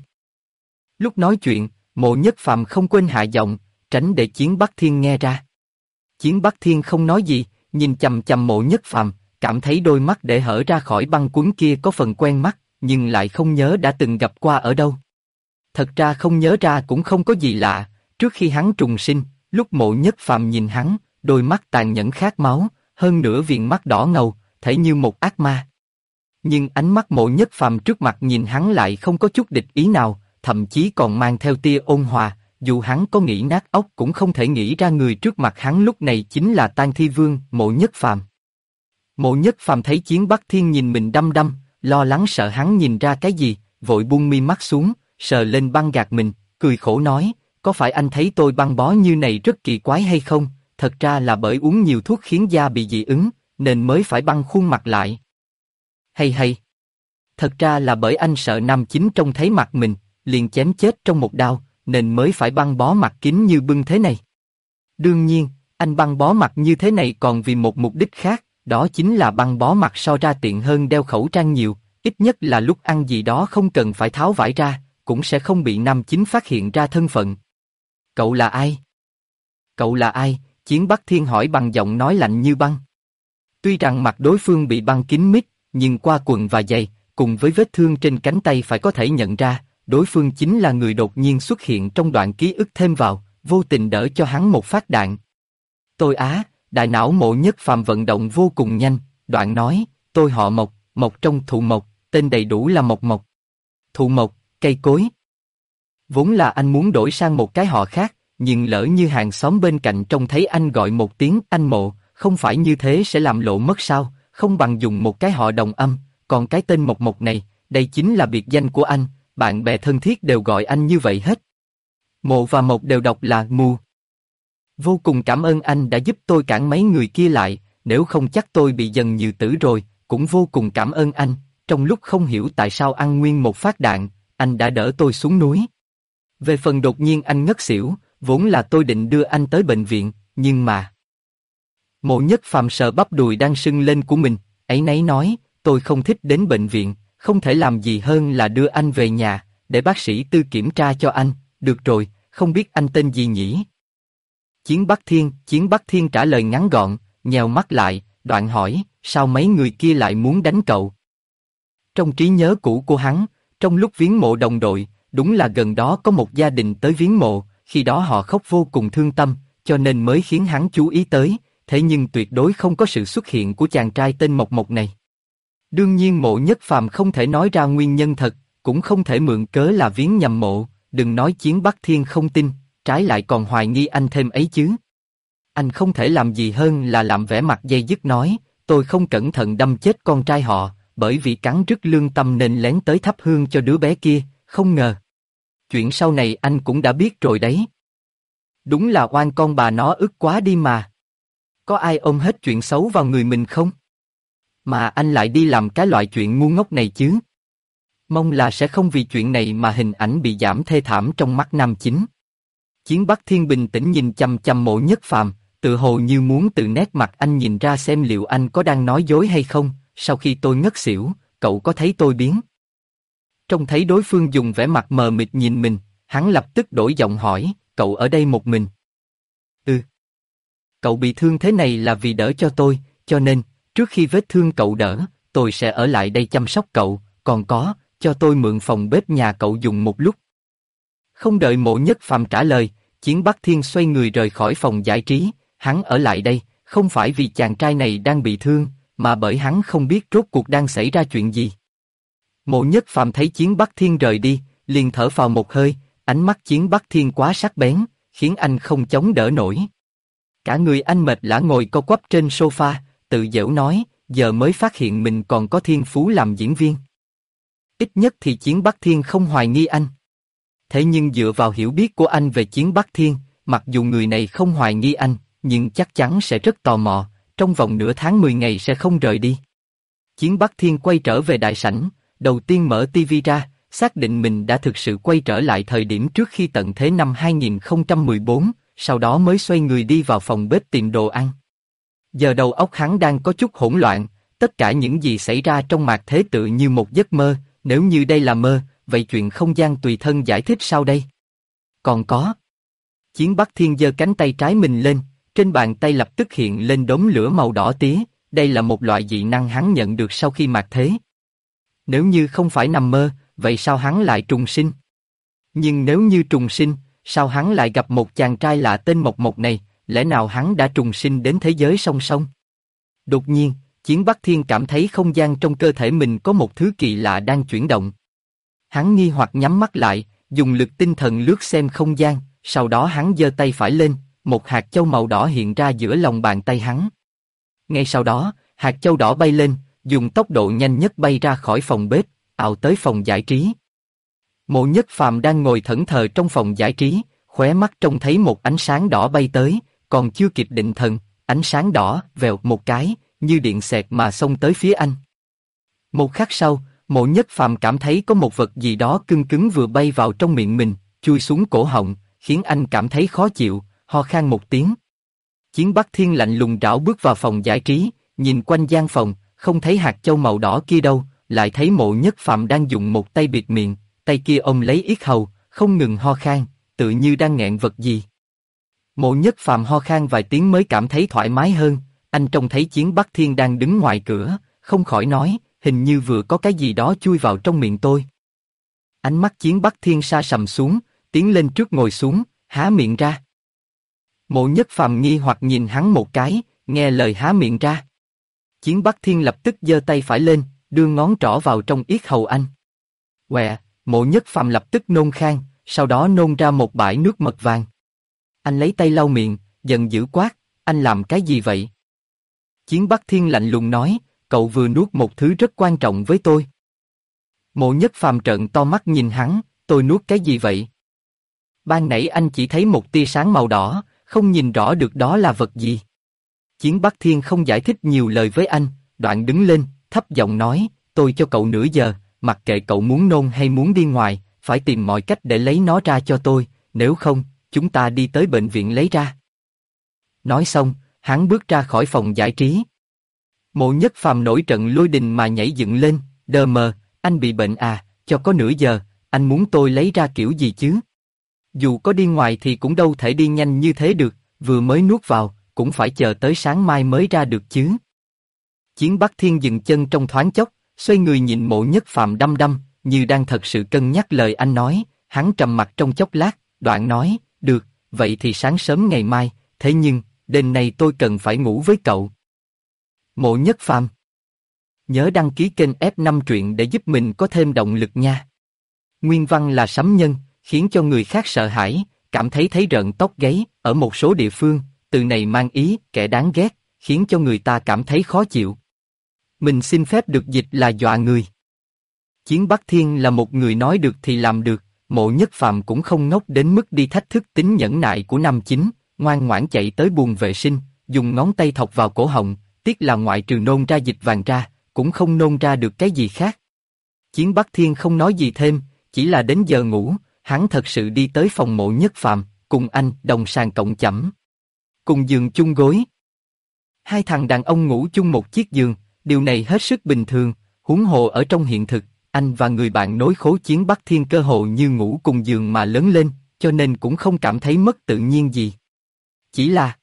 Lúc nói chuyện, Mộ Nhất Phàm không quên hạ giọng, tránh để Chiến Bắc Thiên nghe ra. Chiến Bắc Thiên không nói gì, nhìn chằm chằm Mộ Nhất Phàm, cảm thấy đôi mắt để hở ra khỏi băng quấn kia có phần quen mắt, nhưng lại không nhớ đã từng gặp qua ở đâu. Thật ra không nhớ ra cũng không có gì lạ, trước khi hắn trùng sinh, lúc Mộ Nhất Phàm nhìn hắn, đôi mắt tàn nhẫn khát máu, hơn nữa viền mắt đỏ ngầu, thể như một ác ma. Nhưng ánh mắt Mộ Nhất Phàm trước mặt nhìn hắn lại không có chút địch ý nào, thậm chí còn mang theo tia ôn hòa, dù hắn có nghĩ nát óc cũng không thể nghĩ ra người trước mặt hắn lúc này chính là Tang Thi Vương, Mộ Nhất Phàm. Mộ Nhất Phàm thấy Chiến Bắc Thiên nhìn mình đăm đăm, lo lắng sợ hắn nhìn ra cái gì, vội buông mi mắt xuống, sờ lên băng gạc mình, cười khổ nói, có phải anh thấy tôi băng bó như này rất kỳ quái hay không? Thật ra là bởi uống nhiều thuốc khiến da bị dị ứng, nên mới phải băng khuôn mặt lại. Hay. Thật ra là bởi anh sợ nam chính trông thấy mặt mình, liền chém chết trong một đao, nên mới phải băng bó mặt kín như bưng thế này. Đương nhiên, anh băng bó mặt như thế này còn vì một mục đích khác, đó chính là băng bó mặt so ra tiện hơn đeo khẩu trang nhiều, ít nhất là lúc ăn gì đó không cần phải tháo vải ra, cũng sẽ không bị nam chính phát hiện ra thân phận. Cậu là ai? Cậu là ai? Chiến Bắc Thiên hỏi bằng giọng nói lạnh như băng. Tuy rằng mặt đối phương bị băng kín mít, nhưng qua quần và giày, cùng với vết thương trên cánh tay phải có thể nhận ra, đối phương chính là người đột nhiên xuất hiện trong đoạn ký ức thêm vào, vô tình đỡ cho hắn một phát đạn. Tôi đại não Mộ Nhất Phàm vận động vô cùng nhanh, đoạn nói, tôi họ Mộc, Mộc trong thụ mộc, tên đầy đủ là Mộc Mộc. Thụ mộc, cây cối. Vốn là anh muốn đổi sang một cái họ khác, nhưng lỡ như hàng xóm bên cạnh trông thấy anh gọi một tiếng anh Mộ, không phải như thế sẽ làm lộ mất sao, không bằng dùng một cái họ đồng âm, còn cái tên Mộc Mộc này, đây chính là biệt danh của anh, bạn bè thân thiết đều gọi anh như vậy hết. Mộ và Mộc đều đọc là Mù. Vô cùng cảm ơn anh đã giúp tôi cản mấy người kia lại, nếu không chắc tôi bị dần như tử rồi, cũng vô cùng cảm ơn anh, trong lúc không hiểu tại sao ăn nguyên một phát đạn, anh đã đỡ tôi xuống núi. Về phần đột nhiên anh ngất xỉu, vốn là tôi định đưa anh tới bệnh viện, nhưng mà... Mộ Nhất Phàm sờ bắp đùi đang sưng lên của mình, áy náy nói, tôi không thích đến bệnh viện, không thể làm gì hơn là đưa anh về nhà, để bác sĩ Tư kiểm tra cho anh, được rồi, không biết anh tên gì nhỉ? Chiến Bắc Thiên trả lời ngắn gọn, nhèo mắt lại, đoạn hỏi, sao mấy người kia lại muốn đánh cậu? Trong trí nhớ cũ của hắn, trong lúc viếng mộ đồng đội, đúng là gần đó có một gia đình tới viếng mộ, khi đó họ khóc vô cùng thương tâm, cho nên mới khiến hắn chú ý tới, thế nhưng tuyệt đối không có sự xuất hiện của chàng trai tên Mộc Mộc này. Đương nhiên Mộ Nhất Phàm không thể nói ra nguyên nhân thật, cũng không thể mượn cớ là viếng nhầm mộ, đừng nói Chiến Bắc Thiên không tin, trái lại còn hoài nghi anh thêm ấy chứ. Anh không thể làm gì hơn là làm vẻ mặt dây dứt nói, tôi không cẩn thận đâm chết con trai họ, bởi vì cắn rứt lương tâm nên lén tới thắp hương cho đứa bé kia, không ngờ. Chuyện sau này anh cũng đã biết rồi đấy. Đúng là oan con bà nó ức quá đi mà. Có ai ôm hết chuyện xấu vào người mình không? Mà anh lại đi làm cái loại chuyện ngu ngốc này chứ. Mong là sẽ không vì chuyện này mà hình ảnh bị giảm thê thảm trong mắt nam chính. Chiến Bắc Thiên bình tĩnh nhìn chằm chằm Mộ Nhất Phàm, tự hồ như muốn từ nét mặt anh nhìn ra xem liệu anh có đang nói dối hay không. Sau khi tôi ngất xỉu, cậu có thấy tôi biến? Trông thấy đối phương dùng vẻ mặt mờ mịt nhìn mình, hắn lập tức đổi giọng hỏi, cậu ở đây một mình? Ừ. Cậu bị thương thế này là vì đỡ cho tôi, cho nên, trước khi vết thương cậu đỡ, tôi sẽ ở lại đây chăm sóc cậu, còn có, cho tôi mượn phòng bếp nhà cậu dùng một lúc. Không đợi Mộ Nhất Phàm trả lời, Chiến Bắc Thiên xoay người rời khỏi phòng giải trí, hắn ở lại đây, không phải vì chàng trai này đang bị thương, mà bởi hắn không biết rốt cuộc đang xảy ra chuyện gì. Mộ Nhất Phàm thấy Chiến Bắc Thiên rời đi, liền thở phào một hơi, ánh mắt Chiến Bắc Thiên quá sắc bén, khiến anh không chống đỡ nổi. Cả người anh mệt lả ngồi co quắp trên sofa, tự giễu nói, giờ mới phát hiện mình còn có thiên phú làm diễn viên. Ít nhất thì Chiến Bắc Thiên không hoài nghi anh. Thế nhưng dựa vào hiểu biết của anh về Chiến Bắc Thiên, mặc dù người này không hoài nghi anh, nhưng chắc chắn sẽ rất tò mò, trong vòng nửa tháng 10 ngày sẽ không rời đi. Chiến Bắc Thiên quay trở về đại sảnh, đầu tiên mở tivi ra, xác định mình đã thực sự quay trở lại thời điểm trước khi tận thế năm 2014, sau đó mới xoay người đi vào phòng bếp tìm đồ ăn. Giờ đầu óc hắn đang có chút hỗn loạn, tất cả những gì xảy ra trong mạt thế tự như một giấc mơ, nếu như đây là mơ, vậy chuyện không gian tùy thân giải thích sao đây? Còn có. Chiến Bắc Thiên giơ cánh tay trái mình lên, trên bàn tay lập tức hiện lên đốm lửa màu đỏ tía, đây là một loại dị năng hắn nhận được sau khi mạt thế. Nếu như không phải nằm mơ, vậy sao hắn lại trùng sinh? Nhưng nếu như trùng sinh, sao hắn lại gặp một chàng trai lạ tên Mộc Mộc này, lẽ nào hắn đã trùng sinh đến thế giới song song? Đột nhiên, Chiến Bắc Thiên cảm thấy không gian trong cơ thể mình có một thứ kỳ lạ đang chuyển động. Hắn nghi hoặc nhắm mắt lại, dùng lực tinh thần lướt xem không gian, sau đó hắn giơ tay phải lên, một hạt châu màu đỏ hiện ra giữa lòng bàn tay hắn. Ngay sau đó, hạt châu đỏ bay lên, dùng tốc độ nhanh nhất bay ra khỏi phòng bếp, ào tới phòng giải trí. Mộ Nhất Phàm đang ngồi thẫn thờ trong phòng giải trí, khóe mắt trông thấy một ánh sáng đỏ bay tới, còn chưa kịp định thần, ánh sáng đỏ vèo một cái, như điện xẹt mà xông tới phía anh. Một khắc sau, Mộ Nhất Phàm cảm thấy có một vật gì đó cứng cứng vừa bay vào trong miệng mình, chui xuống cổ họng, khiến anh cảm thấy khó chịu, ho khan một tiếng. Chiến Bắc Thiên lạnh lùng rảo bước vào phòng giải trí, nhìn quanh gian phòng, không thấy hạt châu màu đỏ kia đâu, lại thấy Mộ Nhất Phàm đang dùng một tay bịt miệng, tay kia ôm lấy yết hầu, không ngừng ho khan, tự như đang nghẹn vật gì. Mộ Nhất Phàm ho khan vài tiếng mới cảm thấy thoải mái hơn, anh trông thấy Chiến Bắc Thiên đang đứng ngoài cửa, không khỏi nói, hình như vừa có cái gì đó chui vào trong miệng tôi. Ánh mắt Chiến Bắc Thiên sa sầm xuống, tiến lên trước ngồi xuống, há miệng ra. Mộ Nhất Phàm nghi hoặc nhìn hắn một cái, nghe lời há miệng ra. Chiến Bắc Thiên lập tức giơ tay phải lên, đưa ngón trỏ vào trong yết hầu anh. Quẹ, Mộ Nhất Phàm lập tức nôn khan, sau đó nôn ra một bãi nước mật vàng. Anh lấy tay lau miệng, giận dữ quát, anh làm cái gì vậy? Chiến Bắc Thiên lạnh lùng nói, cậu vừa nuốt một thứ rất quan trọng với tôi. Mộ Nhất Phàm trợn to mắt nhìn hắn, tôi nuốt cái gì vậy? Ban nãy anh chỉ thấy một tia sáng màu đỏ, không nhìn rõ được đó là vật gì. Chiến Bắc Thiên không giải thích nhiều lời với anh, đoạn đứng lên, thấp giọng nói, tôi cho cậu nửa giờ, mặc kệ cậu muốn nôn hay muốn đi ngoài, phải tìm mọi cách để lấy nó ra cho tôi, nếu không, chúng ta đi tới bệnh viện lấy ra. Nói xong, hắn bước ra khỏi phòng giải trí. Mộ Nhất Phàm nổi trận lôi đình mà nhảy dựng lên, đờ mờ, anh bị bệnh à, cho có nửa giờ, anh muốn tôi lấy ra kiểu gì chứ? Dù có đi ngoài thì cũng đâu thể đi nhanh như thế được, vừa mới nuốt vào, cũng phải chờ tới sáng mai mới ra được chứ. Chiến Bắc Thiên dừng chân trong thoáng chốc, xoay người nhìn Mộ Nhất Phàm đăm đăm, như đang thật sự cân nhắc lời anh nói, hắn trầm mặc trong chốc lát, đoạn nói, được, vậy thì sáng sớm ngày mai, thế nhưng, đêm nay tôi cần phải ngủ với cậu. Mộ Nhất Phàm, nhớ đăng ký kênh F5 truyện để giúp mình có thêm động lực nha. Nguyên văn là sấm nhân, khiến cho người khác sợ hãi, cảm thấy rợn tóc gáy, ở một số địa phương, từ này mang ý kẻ đáng ghét, khiến cho người ta cảm thấy khó chịu. Mình xin phép được dịch là dọa người. Chiến Bắc Thiên là một người nói được thì làm được, Mộ Nhất Phàm cũng không ngốc đến mức đi thách thức tính nhẫn nại của nam chính, ngoan ngoãn chạy tới buồng vệ sinh, dùng ngón tay thọc vào cổ họng, tiếc là ngoại trừ nôn ra dịch vàng ra, cũng không nôn ra được cái gì khác. Chiến Bắc Thiên không nói gì thêm, chỉ là đến giờ ngủ, hắn thật sự đi tới phòng Mộ Nhất Phàm, cùng anh đồng sàng cộng chẩm, cùng giường chung gối. Hai thằng đàn ông ngủ chung một chiếc giường, điều này hết sức bình thường, huống hồ ở trong hiện thực, anh và người bạn nối khố Chiến Bắc Thiên cơ hồ như ngủ cùng giường mà lớn lên, cho nên cũng không cảm thấy mất tự nhiên gì. Chỉ là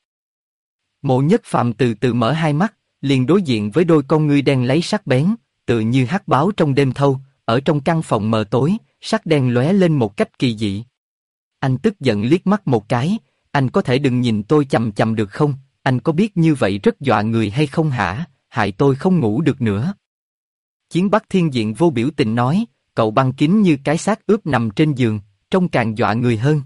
Mộ Nhất Phàm từ từ mở hai mắt, liền đối diện với đôi con ngươi đen láy sắc bén, tựa như hắc báo trong đêm thâu, ở trong căn phòng mờ tối, sắc đen lóe lên một cách kỳ dị. Anh tức giận liếc mắt một cái, anh có thể đừng nhìn tôi chằm chằm được không, anh có biết như vậy rất dọa người hay không hả, hại tôi không ngủ được nữa. Chiến Bắc Thiên diện vô biểu tình nói, cậu băng kín như cái xác ướp nằm trên giường, trông càng dọa người hơn.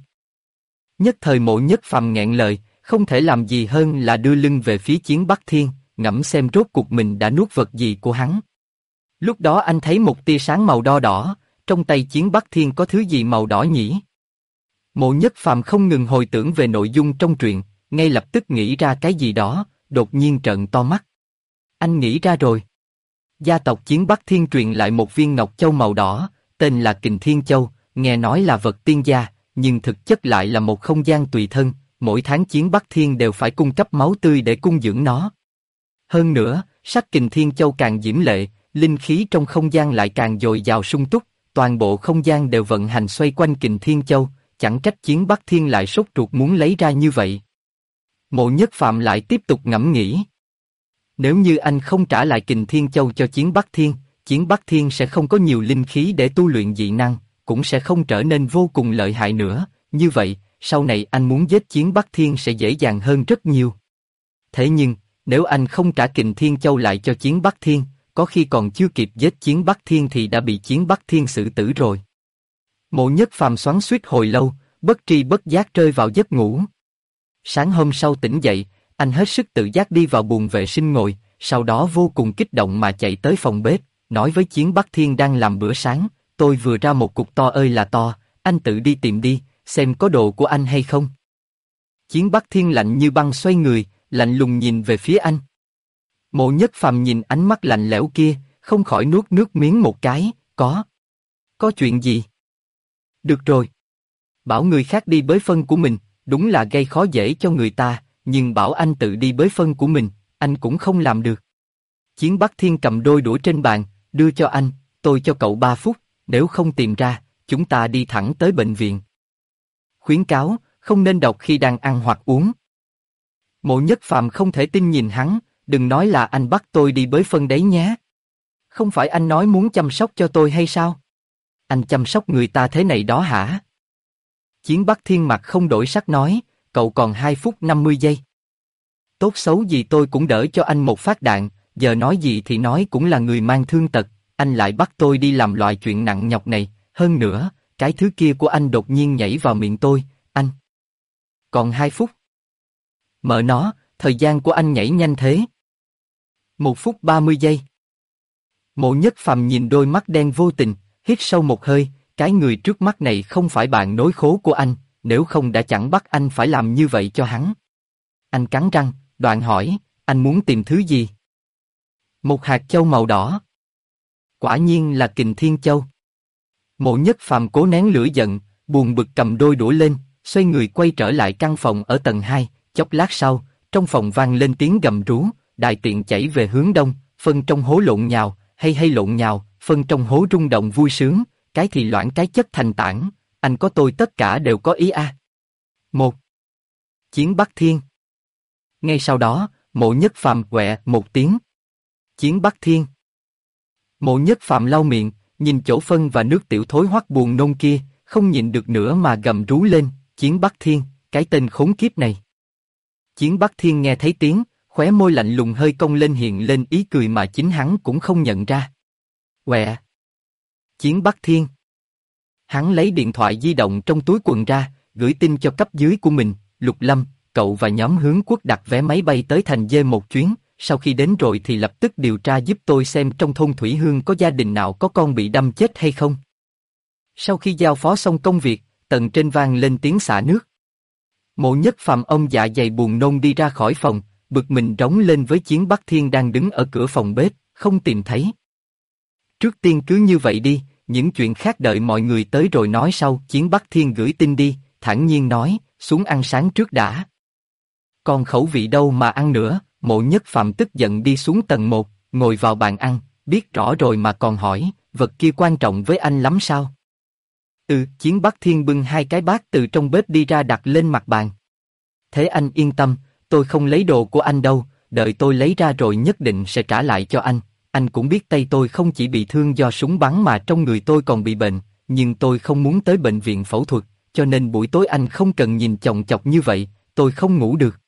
Nhất thời Mộ Nhất Phàm nghẹn lời, không thể làm gì hơn là đưa lưng về phía Chiến Bắc Thiên, ngẫm xem rốt cuộc mình đã nuốt vật gì của hắn. Lúc đó anh thấy một tia sáng màu đỏ đỏ, trong tay Chiến Bắc Thiên có thứ gì màu đỏ nhỉ? Mộ Nhất Phàm không ngừng hồi tưởng về nội dung trong truyện, ngay lập tức nghĩ ra cái gì đó, đột nhiên trợn to mắt. Anh nghĩ ra rồi. Gia tộc Chiến Bắc Thiên truyền lại một viên ngọc châu màu đỏ, tên là Kình Thiên Châu, nghe nói là vật tiên gia, nhưng thực chất lại là một không gian tùy thân, mỗi tháng Chiến Bắc Thiên đều phải cung cấp máu tươi để cung dưỡng nó. Hơn nữa, sắc Kình Thiên Châu càng diễm lệ, linh khí trong không gian lại càng dồi dào sung túc, toàn bộ không gian đều vận hành xoay quanh Kình Thiên Châu, chẳng trách Chiến Bắc Thiên lại sốt ruột muốn lấy ra như vậy. Mộ Nhất Phàm lại tiếp tục ngẫm nghĩ. Nếu như anh không trả lại Kình Thiên Châu cho Chiến Bắc Thiên sẽ không có nhiều linh khí để tu luyện dị năng, cũng sẽ không trở nên vô cùng lợi hại nữa, như vậy, sau này anh muốn giết Chiến Bắc Thiên sẽ dễ dàng hơn rất nhiều. Thế nhưng, nếu anh không trả Kình Thiên Châu lại cho Chiến Bắc Thiên, có khi còn chưa kịp giết Chiến Bắc Thiên thì đã bị Chiến Bắc Thiên xử tử rồi. Mộ Nhất Phàm xoắn xuýt hồi lâu, bất tri bất giác rơi vào giấc ngủ. Sáng hôm sau tỉnh dậy, anh hết sức tự giác đi vào buồng vệ sinh ngồi, sau đó vô cùng kích động mà chạy tới phòng bếp, nói với Chiến Bắc Thiên đang làm bữa sáng, tôi vừa ra một cục to ơi là to, anh tự đi tìm đi, xem có đồ của anh hay không. Chiến Bắc Thiên lạnh như băng xoay người, lạnh lùng nhìn về phía anh. Mộ Nhất Phàm nhìn ánh mắt lạnh lẽo kia, không khỏi nuốt nước miếng một cái, có chuyện gì? Được rồi. Bảo người khác đi bới phân của mình, đúng là gây khó dễ cho người ta, nhưng bảo anh tự đi bới phân của mình, anh cũng không làm được. Chiến Bắc Thiên cầm đôi đũa trên bàn, đưa cho anh, tôi cho cậu 3 phút, nếu không tìm ra, chúng ta đi thẳng tới bệnh viện. Khuyến cáo, không nên đọc khi đang ăn hoặc uống. Mộ Nhất Phàm không thể tin nhìn hắn, đừng nói là anh bắt tôi đi bới phân đấy nhé. Không phải anh nói muốn chăm sóc cho tôi hay sao? Anh chăm sóc người ta thế này đó hả? Chiến Bắc Thiên mặt không đổi sắc nói, cậu còn 2 phút 50 giây. Tốt xấu gì tôi cũng đỡ cho anh một phát đạn, giờ nói gì thì nói cũng là người mang thương tật, anh lại bắt tôi đi làm loại chuyện nặng nhọc này, hơn nữa, cái thứ kia của anh đột nhiên nhảy vào miệng tôi, anh. Còn 2 phút. Mở nó, thời gian của anh nhảy nhanh thế. 1 phút 30 giây. Mộ Nhất Phàm nhìn đôi mắt đen vô tình, hít sâu một hơi, cái người trước mắt này không phải bạn nối khố của anh, nếu không đã chẳng bắt anh phải làm như vậy cho hắn. Anh cắn răng, đoạn hỏi, anh muốn tìm thứ gì? Một hạt châu màu đỏ. Quả nhiên là Kình Thiên Châu. Mộ Nhất Phàm cố nén lửa giận, buồn bực cầm đôi đũa lên, xoay người quay trở lại căn phòng ở tầng 2, chốc lát sau, trong phòng vang lên tiếng gầm rú, đại tiện chảy về hướng đông, phân trong hố lộn nhào, hay lộn nhào, phân trong hố rung động vui sướng, cái thì loãng cái chất thành tảng, anh có tôi tất cả đều có ý a. 1. Chiến Bắc Thiên. Ngay sau đó, Mộ Nhất Phàm quẹ một tiếng. Chiến Bắc Thiên. Mộ Nhất Phàm lau miệng, nhìn chỗ phân và nước tiểu thối hoắc buồn nôn kia, không nhịn được nữa mà gầm rú lên, Chiến Bắc Thiên, cái tên khốn kiếp này. Chiến Bắc Thiên nghe thấy tiếng, khóe môi lạnh lùng hơi cong lên hiện lên ý cười mà chính hắn cũng không nhận ra. Quẹ. Chiến Bắc Thiên. Hắn lấy điện thoại di động trong túi quần ra, gửi tin cho cấp dưới của mình, Lục Lâm, cậu và nhóm Hướng Quốc đặt vé máy bay tới Thành Dê một chuyến, sau khi đến rồi thì lập tức điều tra giúp tôi xem trong thôn Thủy Hương có gia đình nào có con bị đâm chết hay không. Sau khi giao phó xong công việc, tầng trên vang lên tiếng xả nước. Mộ Nhất Phàm ông dạ dày buồn nôn đi ra khỏi phòng, bực mình rống lên với Chiến Bắc Thiên đang đứng ở cửa phòng bếp, không tìm thấy. Trước tiên cứ như vậy đi, những chuyện khác đợi mọi người tới rồi nói sau. Chiến Bắc Thiên gửi tin đi, thản nhiên nói, xuống ăn sáng trước đã. Còn khẩu vị đâu mà ăn nữa. Mộ Nhất Phàm tức giận đi xuống tầng 1, ngồi vào bàn ăn, biết rõ rồi mà còn hỏi, vật kia quan trọng với anh lắm sao? Chiến Bắc Thiên bưng 2 cái bát từ trong bếp đi ra đặt lên mặt bàn. Thế anh yên tâm, tôi không lấy đồ của anh đâu, đợi tôi lấy ra rồi nhất định sẽ trả lại cho anh cũng biết tay tôi không chỉ bị thương do súng bắn mà trong người tôi còn bị bệnh, nhưng tôi không muốn tới bệnh viện phẫu thuật, cho nên buổi tối anh không cần nhìn chòng chọc như vậy, tôi không ngủ được.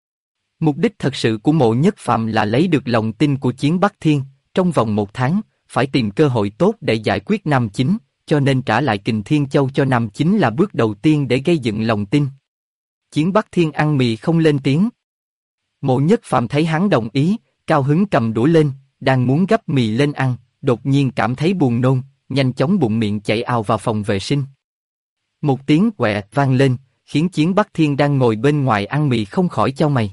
Mục đích thật sự của Mộ Nhất Phàm là lấy được lòng tin của Chiến Bắc Thiên, trong vòng 1 tháng, phải tìm cơ hội tốt để giải quyết Nam Chính, cho nên trả lại Kình Thiên Châu cho Nam Chính là bước đầu tiên để gây dựng lòng tin. Chiến Bắc Thiên ăn mì không lên tiếng. Mộ Nhất Phàm thấy hắn đồng ý, cao hứng cầm đũa lên, đang muốn gắp mì lên ăn, đột nhiên cảm thấy buồn nôn, nhanh chóng bụng miệng chạy ào vào phòng vệ sinh. Một tiếng quẹ vang lên, khiến Chiến Bắc Thiên đang ngồi bên ngoài ăn mì không khỏi chau mày.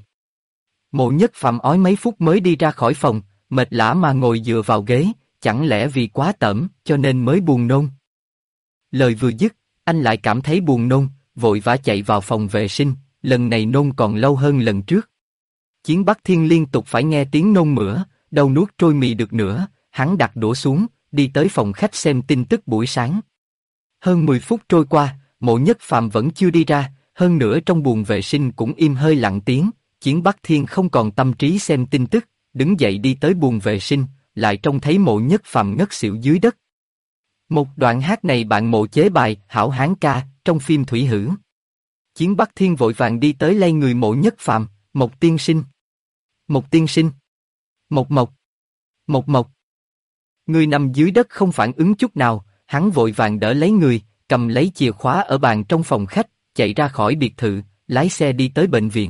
Mộ Nhất Phàm ói mấy phút mới đi ra khỏi phòng, mệt lả mà ngồi dựa vào ghế, chẳng lẽ vì quá tởm cho nên mới buồn nôn. Lời vừa dứt, anh lại cảm thấy buồn nôn, vội vã chạy vào phòng vệ sinh, lần này nôn còn lâu hơn lần trước. Chiến Bắc Thiên liên tục phải nghe tiếng nôn mửa, đâu nuốt trôi mì được nữa, hắn đặt đũa xuống, đi tới phòng khách xem tin tức buổi sáng. Hơn 10 phút trôi qua, Mộ Nhất Phàm vẫn chưa đi ra, hơn nữa trong buồng vệ sinh cũng im hơi lặng tiếng. Chiến Bắc Thiên không còn tâm trí xem tin tức, đứng dậy đi tới buồng vệ sinh, lại trông thấy Mộ Nhất Phàm ngất xỉu dưới đất. Một đoạn hát này bạn Mộ chế bài Hảo Hán ca trong phim Thủy Hử. Chiến Bắc Thiên vội vàng đi tới lay người Mộ Nhất Phàm, Mộc tiên sinh. Mộc tiên sinh. Mộc Mộc. Mộc Mộc. Người nằm dưới đất không phản ứng chút nào, hắn vội vàng đỡ lấy người, cầm lấy chìa khóa ở bàn trong phòng khách, chạy ra khỏi biệt thự, lái xe đi tới bệnh viện.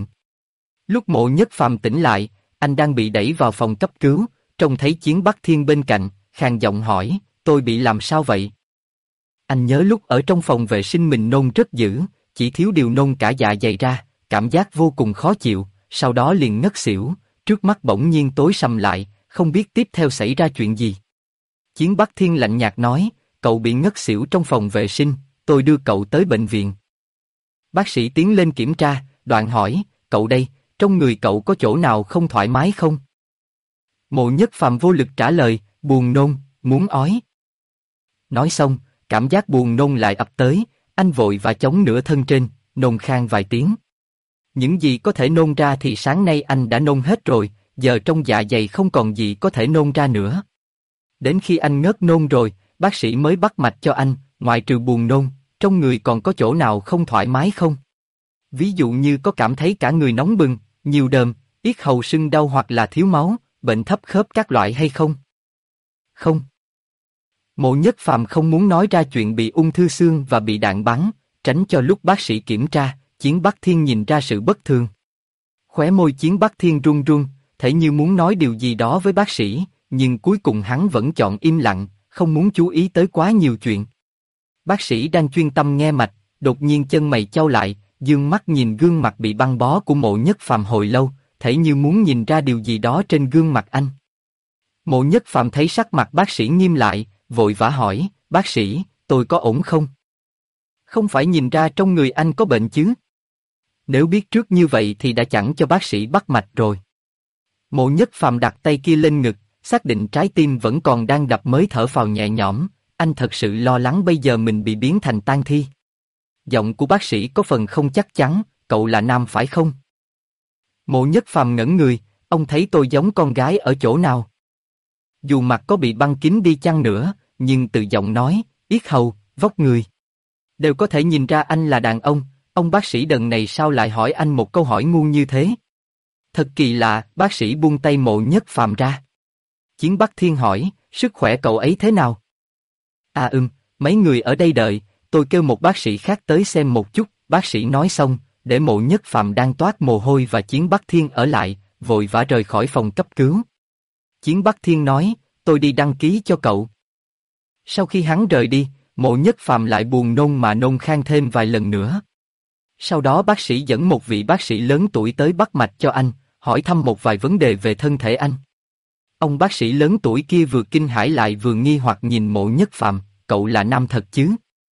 Lúc Mộ Nhất Phàm tỉnh lại, anh đang bị đẩy vào phòng cấp cứu, trông thấy Chiến Bắc Thiên bên cạnh, khàn giọng hỏi, tôi bị làm sao vậy? Anh nhớ lúc ở trong phòng vệ sinh mình nôn rất dữ, chỉ thiếu điều nôn cả dạ dày ra, cảm giác vô cùng khó chịu, sau đó liền ngất xỉu, trước mắt bỗng nhiên tối sầm lại, không biết tiếp theo xảy ra chuyện gì. Chiến Bắc Thiên lạnh nhạt nói, cậu bị ngất xỉu trong phòng vệ sinh, tôi đưa cậu tới bệnh viện. Bác sĩ tiến lên kiểm tra, đoạn hỏi, cậu đây, trong người cậu có chỗ nào không thoải mái không? Mộ Nhất Phàm vô lực trả lời, buồn nôn, muốn ói. Nói xong, cảm giác buồn nôn lại ập tới, anh vội và chống nửa thân trên, nôn khan vài tiếng. Những gì có thể nôn ra thì sáng nay anh đã nôn hết rồi, giờ trong dạ dày không còn gì có thể nôn ra nữa. Đến khi anh ngớt nôn rồi, bác sĩ mới bắt mạch cho anh, ngoại trừ buồn nôn, trong người còn có chỗ nào không thoải mái không? Ví dụ như có cảm thấy cả người nóng bừng, nhiều đờm, yết hầu sưng đau hoặc là thiếu máu, bệnh thấp khớp các loại hay không? Không. Mộ Nhất Phàm không muốn nói ra chuyện bị ung thư xương và bị đạn bắn, tránh cho lúc bác sĩ kiểm tra, Chiến Bắc Thiên nhìn ra sự bất thường. Khóe môi Chiến Bắc Thiên run run, thể như muốn nói điều gì đó với bác sĩ, nhưng cuối cùng hắn vẫn chọn im lặng, không muốn chú ý tới quá nhiều chuyện. Bác sĩ đang chuyên tâm nghe mạch, đột nhiên chân mày chau lại, dương mắt nhìn gương mặt bị băng bó của Mộ Nhất Phàm hồi lâu, thể như muốn nhìn ra điều gì đó trên gương mặt anh. Mộ Nhất Phàm thấy sắc mặt bác sĩ nghiêm lại, vội vã hỏi, bác sĩ, tôi có ổn không? Không phải nhìn ra trong người anh có bệnh chứ? Nếu biết trước như vậy thì đã chẳng cho bác sĩ bắt mạch rồi. Mộ Nhất Phàm đặt tay kia lên ngực, xác định trái tim vẫn còn đang đập mới thở phào nhẹ nhõm, anh thật sự lo lắng bây giờ mình bị biến thành tang thi. Giọng của bác sĩ có phần không chắc chắn, cậu là nam phải không? Mộ Nhất Phàm ngẩn người, ông thấy tôi giống con gái ở chỗ nào? Dù mặt có bị băng kín đi chăng nữa, nhưng từ giọng nói, yết hầu, vóc người đều có thể nhìn ra anh là đàn ông bác sĩ đần này sao lại hỏi anh một câu hỏi ngu như thế? Thật kỳ lạ, bác sĩ buông tay Mộ Nhất Phàm ra. Chiến Bắc Thiên hỏi, sức khỏe cậu ấy thế nào? Mấy người ở đây đợi, tôi kêu một bác sĩ khác tới xem một chút, bác sĩ nói xong, để Mộ Nhất Phàm đang toát mồ hôi và Chiến Bắc Thiên ở lại, vội vã rời khỏi phòng cấp cứu. Chiến Bắc Thiên nói, tôi đi đăng ký cho cậu. Sau khi hắn rời đi, Mộ Nhất Phàm lại buồn nôn mà nôn khan thêm vài lần nữa. Sau đó bác sĩ dẫn một vị bác sĩ lớn tuổi tới bắt mạch cho anh, hỏi thăm một vài vấn đề về thân thể anh. Ông bác sĩ lớn tuổi kia vừa kinh hãi lại vừa nghi hoặc nhìn Mộ Nhất Phàm, cậu là nam thật chứ?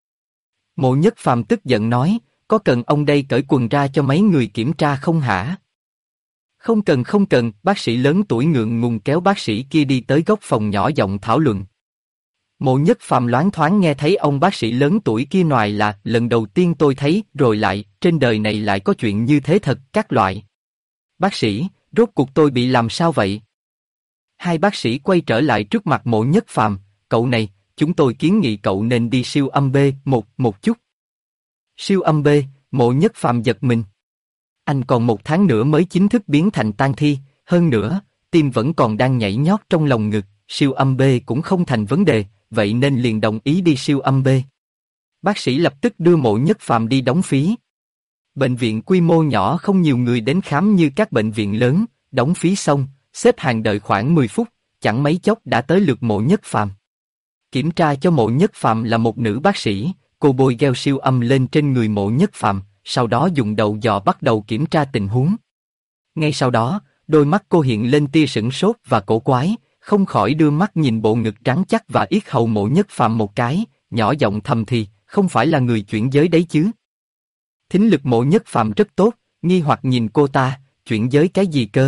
Mộ Nhất Phàm tức giận nói, có cần ông đây cởi quần ra cho mấy người kiểm tra không hả? Không cần, bác sĩ lớn tuổi ngượng ngùng kéo bác sĩ kia đi tới góc phòng nhỏ giọng thảo luận. Mộ Nhất Phàm loáng thoáng nghe thấy ông bác sĩ lớn tuổi kia nói là lần đầu tiên tôi thấy, rồi lại, trên đời này lại có chuyện như thế thật, các loại. Bác sĩ, rốt cuộc tôi bị làm sao vậy? Hai bác sĩ quay trở lại trước mặt Mộ Nhất Phàm, cậu này, chúng tôi kiến nghị cậu nên đi siêu âm một chút. Siêu âm B, Mộ Nhất Phàm giật mình. Anh còn 1 tháng nữa mới chính thức biến thành tang thi, hơn nữa, tim vẫn còn đang nhảy nhót trong lồng ngực, siêu âm B cũng không thành vấn đề, vậy nên liền đồng ý đi siêu âm B. Bác sĩ lập tức đưa Mộ Nhất Phàm đi đóng phí. Bệnh viện quy mô nhỏ không nhiều người đến khám như các bệnh viện lớn, đóng phí xong, xếp hàng đợi khoảng 10 phút, chẳng mấy chốc đã tới lượt Mộ Nhất Phàm. Kiểm tra cho Mộ Nhất Phàm là một nữ bác sĩ, cô bôi gel siêu âm lên trên người Mộ Nhất Phàm, sau đó dùng đầu dò bắt đầu kiểm tra tình huống. Ngay sau đó, đôi mắt cô hiện lên tia sửng sốt và cổ quái, không khỏi đưa mắt nhìn bộ ngực trắng chắc và yết hầu Mộ Nhất Phàm một cái, nhỏ giọng thầm thì, không phải là người chuyển giới đấy chứ? Thính lực Mộ Nhất Phàm rất tốt, nghi hoặc nhìn cô ta, chuyển giới cái gì cơ?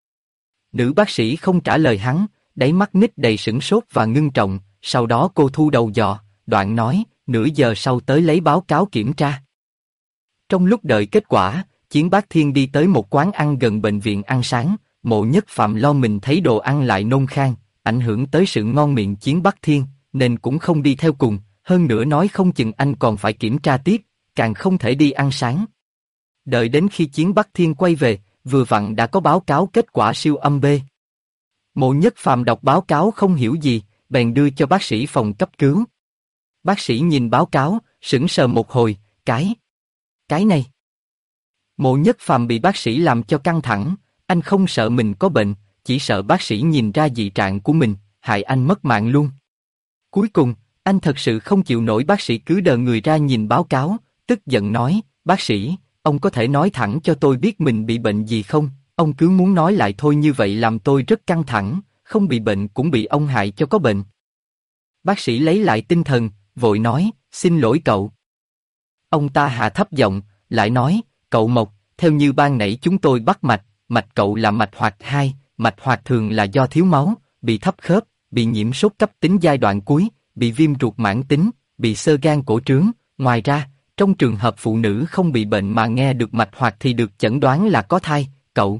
Nữ bác sĩ không trả lời hắn, đáy mắt nít đầy sửng sốt và ngưng trọng, sau đó cô thu đầu dò, đoạn nói, nửa giờ sau tới lấy báo cáo kiểm tra. Trong lúc đợi kết quả, Chiến Bác Thiên đi tới một quán ăn gần bệnh viện ăn sáng, Mộ Nhất Phàm lo mình thấy đồ ăn lại nôn khan, ảnh hưởng tới sự ngon miệng Chiến Bác Thiên, nên cũng không đi theo cùng, hơn nữa nói không chừng anh còn phải kiểm tra tiếp, càng không thể đi ăn sáng. Đợi đến khi Chiến Bác Thiên quay về, vừa vặn đã có báo cáo kết quả siêu âm B. Mộ Nhất Phàm đọc báo cáo không hiểu gì, bèn đưa cho bác sĩ phòng cấp cứu. Bác sĩ nhìn báo cáo, sững sờ một hồi, cái này. Mộ Nhất Phàm bị bác sĩ làm cho căng thẳng, anh không sợ mình có bệnh, chỉ sợ bác sĩ nhìn ra dị trạng của mình, hại anh mất mạng luôn. Cuối cùng, anh thật sự không chịu nổi bác sĩ cứ đờ người ra nhìn báo cáo, tức giận nói, bác sĩ, ông có thể nói thẳng cho tôi biết mình bị bệnh gì không? Ông cứ muốn nói lại thôi, như vậy làm tôi rất căng thẳng, không bị bệnh cũng bị ông hại cho có bệnh. Bác sĩ lấy lại tinh thần, vội nói, xin lỗi cậu. Ông ta hạ thấp giọng, lại nói, cậu Mộc, theo như ban nãy chúng tôi bắt mạch cậu là mạch hoạt 2, mạch hoạt thường là do thiếu máu, bị thấp khớp, bị nhiễm sốt cấp tính giai đoạn cuối, bị viêm ruột mãn tính, bị xơ gan cổ trướng. Ngoài ra, trong trường hợp phụ nữ không bị bệnh mà nghe được mạch hoạt thì được chẩn đoán là có thai, cậu.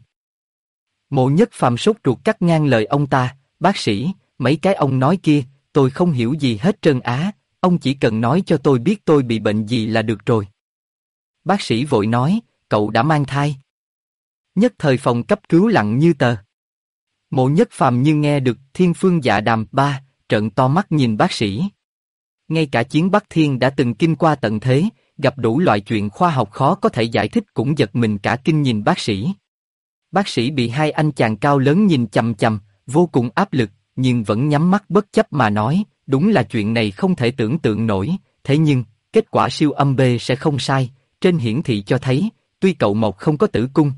Mộ Nhất Phàm sốt ruột cắt ngang lời ông ta, bác sĩ, mấy cái ông nói kia, tôi không hiểu gì hết trơn á, ông chỉ cần nói cho tôi biết tôi bị bệnh gì là được rồi. Bác sĩ vội nói, cậu đã mang thai. Nhất thời phòng cấp cứu lặng như tờ. Mộ Nhất Phàm như nghe được thiên phương dạ đàm ba, trợn to mắt nhìn bác sĩ. Ngay cả Chiến Bắc Thiên đã từng kinh qua tận thế, gặp đủ loại chuyện khoa học khó có thể giải thích cũng giật mình cả kinh nhìn bác sĩ. Bác sĩ bị hai anh chàng cao lớn nhìn chằm chằm, vô cùng áp lực, nhưng vẫn nhắm mắt bất chấp mà nói, đúng là chuyện này không thể tưởng tượng nổi, thế nhưng, kết quả siêu âm B sẽ không sai, trên hiển thị cho thấy, tuy cậu Mộc không có tử cung,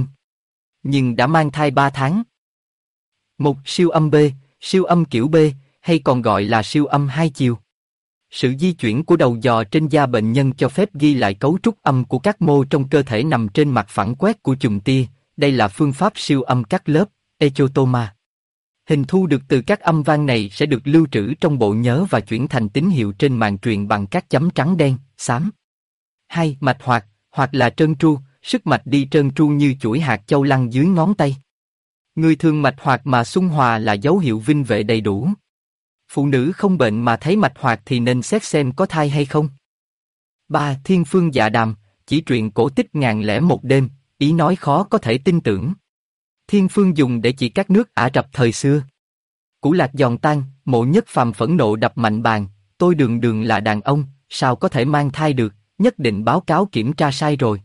nhưng đã mang thai 3 tháng. Một siêu âm B, siêu âm kiểu B, hay còn gọi là siêu âm hai chiều. Sự di chuyển của đầu giò trên da bệnh nhân cho phép ghi lại cấu trúc âm của các mô trong cơ thể nằm trên mặt phản quét của chùm tia, đây là phương pháp siêu âm cắt lớp, echotoma. Hình thu được từ các âm vang này sẽ được lưu trữ trong bộ nhớ và chuyển thành tín hiệu trên màng truyền bằng các chấm trắng đen, xám. 2. Mạch hoạt, hoặc là trơn tru, sức mạch đi trơn tru như chuỗi hạt châu lăn dưới ngón tay. Người thường mạch hoạt mà xung hòa là dấu hiệu vinh vệ đầy đủ. Phụ nữ không bệnh mà thấy mạch hoạt thì nên xét xem có thai hay không. 3. Thiên phương dạ đàm, chỉ truyện cổ tích 1001 đêm, ý nói khó có thể tin tưởng. Thiên phương dùng để chỉ các nước Ả Rập thời xưa. Củ lạc giòn tan, Mộ Nhất Phàm phẫn nộ đập mạnh bàn, tôi đường đường là đàn ông, sao có thể mang thai được, nhất định báo cáo kiểm tra sai rồi.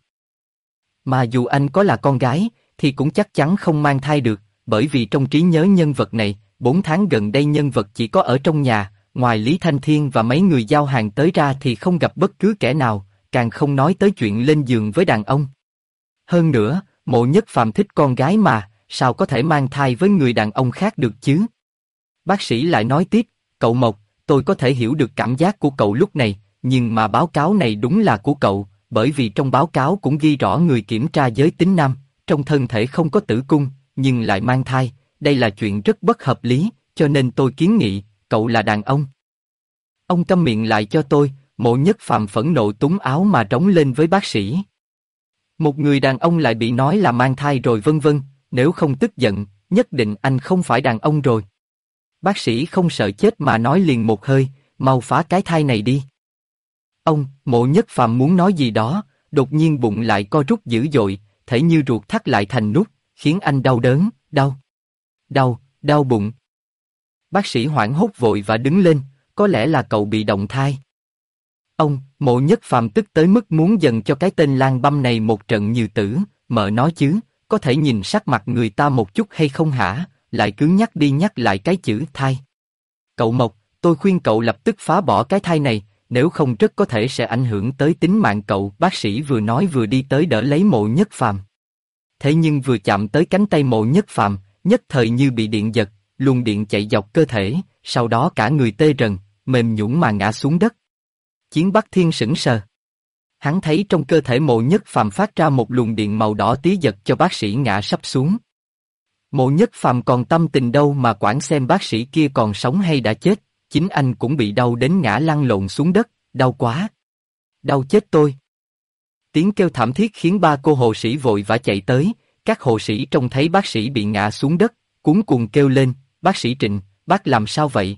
Mà dù anh có là con gái, thì cũng chắc chắn không mang thai được, bởi vì trong trí nhớ nhân vật này, 4 tháng gần đây nhân vật chỉ có ở trong nhà, ngoài Lý Thanh Thiên và mấy người giao hàng tới ra thì không gặp bất cứ kẻ nào, càng không nói tới chuyện lên giường với đàn ông. Hơn nữa, Mộ Nhất Phàm thích con gái mà, sao có thể mang thai với người đàn ông khác được chứ? Bác sĩ lại nói tiếp, cậu Mộc, tôi có thể hiểu được cảm giác của cậu lúc này, nhưng mà báo cáo này đúng là của cậu, bởi vì trong báo cáo cũng ghi rõ người kiểm tra giới tính nam, trong thân thể không có tử cung, nhưng lại mang thai, đây là chuyện rất bất hợp lý, cho nên tôi kiến nghị, cậu là đàn ông. Ông câm miệng lại cho tôi, Mộ Nhất Phàm phẫn nộ túm áo mà trống lên với bác sĩ. Một người đàn ông lại bị nói là mang thai rồi vân vân, nếu không tức giận, nhất định anh không phải đàn ông rồi. Bác sĩ không sợ chết mà nói liền một hơi, mau phá cái thai này đi. Ông, Mộ Nhất Phàm muốn nói gì đó, đột nhiên bụng lại co rút dữ dội, thể như ruột thắt lại thành nút, khiến anh đau đớn, đau bụng. Bác sĩ hoảng hốt vội và đứng lên, có lẽ là cậu bị động thai. Ông, Mộ Nhất Phàm tức tới mức muốn dần cho cái tên lang băm này một trận như tử, mợ nói chứ, có thể nhìn sắc mặt người ta một chút hay không hả, lại cứ nhắc đi nhắc lại cái chữ thai. Cậu Mộc, tôi khuyên cậu lập tức phá bỏ cái thai này, nếu không rất có thể sẽ ảnh hưởng tới tính mạng cậu. Bác sĩ vừa nói vừa đi tới đỡ lấy Mộ Nhất Phàm. Thế nhưng vừa chạm tới cánh tay Mộ Nhất Phàm, nhất thời như bị điện giật, luồng điện chạy dọc cơ thể, sau đó cả người tê rần, mềm nhũn mà ngã xuống đất. Chiến Bắc Thiên sững sờ. Hắn thấy trong cơ thể Mộ Nhất Phàm phát ra một luồng điện màu đỏ tí giật cho bác sĩ ngã sắp xuống. Mộ Nhất Phàm còn tâm tình đâu mà quản xem bác sĩ kia còn sống hay đã chết, chính anh cũng bị đau đến ngã lăn lộn xuống đất, đau quá. Đau chết tôi. Tiếng kêu thảm thiết khiến 3 cô hộ sĩ vội vã chạy tới, các hộ sĩ trông thấy bác sĩ bị ngã xuống đất, cuống cuồng kêu lên, bác sĩ Trịnh, bác làm sao vậy?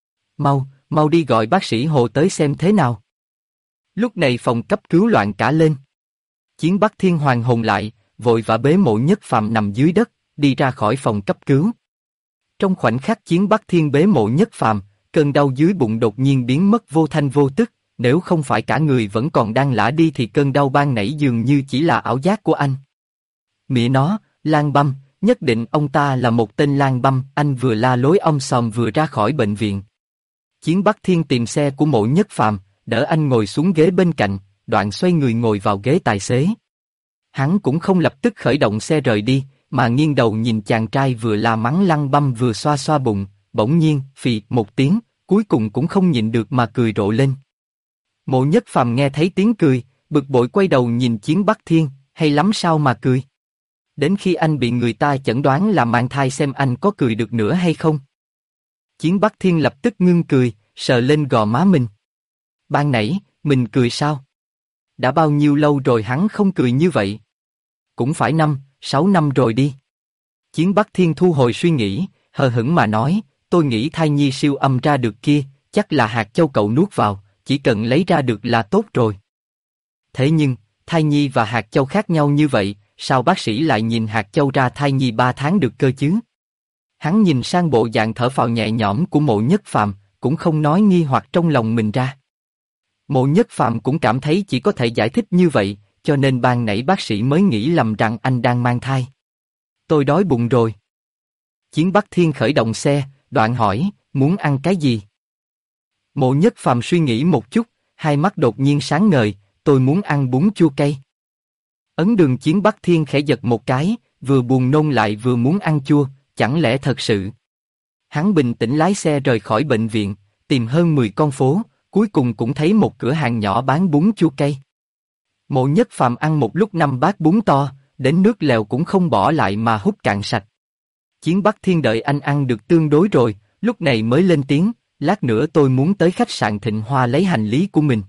Mau đi gọi bác sĩ Hồ tới xem thế nào. Lúc này phòng cấp cứu loạn cả lên. Chiến Bắc Thiên hoàn hồn lại, vội vã bế Mộ Nhất Phàm nằm dưới đất, đi ra khỏi phòng cấp cứu. Trong khoảnh khắc Chiến Bắc Thiên bế Mộ Nhất Phàm, cơn đau dưới bụng đột nhiên biến mất vô thanh vô tức, nếu không phải cả người vẫn còn đang lả đi thì cơn đau ban nãy dường như chỉ là ảo giác của anh. Mẹ nó, lang băm, nhất định ông ta là một tên lang băm, anh vừa la lối om sòm vừa ra khỏi bệnh viện. Chiến Bắc Thiên tìm xe của Mộ Nhất Phàm, đỡ anh ngồi xuống ghế bên cạnh, đoạn xoay người ngồi vào ghế tài xế. Hắn cũng không lập tức khởi động xe rời đi, mà nghiêng đầu nhìn chàng trai vừa la mắng lăng băm vừa xoa xoa bụng, bỗng nhiên, phì một tiếng, cuối cùng cũng không nhịn được mà cười rộ lên. Mộ Nhất Phàm nghe thấy tiếng cười, bực bội quay đầu nhìn Chiến Bắc Thiên, hay lắm sao mà cười. Đến khi anh bị người ta chẩn đoán là mang thai xem anh có cười được nữa hay không. Chiến Bắc Thiên lập tức ngưng cười, sờ lên gò má mình. Ban nãy, mình cười sao? Đã bao nhiêu lâu rồi hắn không cười như vậy? Cũng phải 6 năm rồi đi. Chiến Bắc Thiên thu hồi suy nghĩ, hờ hững mà nói, tôi nghĩ thai nhi siêu âm ra được kia, chắc là hạt châu cậu nuốt vào, chỉ cần lấy ra được là tốt rồi. Thế nhưng, thai nhi và hạt châu khác nhau như vậy, sao bác sĩ lại nhìn hạt châu ra thai nhi 3 tháng được cơ chứ? Hắn nhìn sang bộ dạng thở phào nhẹ nhõm của Mộ Nhất Phàm, cũng không nói nghi hoặc trong lòng mình ra. Mộ Nhất Phàm cũng cảm thấy chỉ có thể giải thích như vậy, cho nên ban nãy bác sĩ mới nghĩ lầm rằng anh đang mang thai. Tôi đói bụng rồi. Chiến Bắc Thiên khởi động xe, đoạn hỏi, muốn ăn cái gì? Mộ Nhất Phàm suy nghĩ một chút, hai mắt đột nhiên sáng ngời, tôi muốn ăn bún chua cay. Ấn Đường Chiến Bắc Thiên khẽ giật một cái, vừa buồn nôn lại vừa muốn ăn chua, chẳng lẽ thật sự? Hắn bình tĩnh lái xe rời khỏi bệnh viện, tìm hơn 10 con phố, cuối cùng cũng thấy một cửa hàng nhỏ bán bún chua cay. Mộ Nhất Phàm ăn một lúc 5 bát bún to, đến nước lèo cũng không bỏ lại mà hút cạn sạch. Chiến Bắc Thiên đợi anh ăn được tương đối rồi, lúc này mới lên tiếng, lát nữa tôi muốn tới khách sạn Thịnh Hoa lấy hành lý của mình.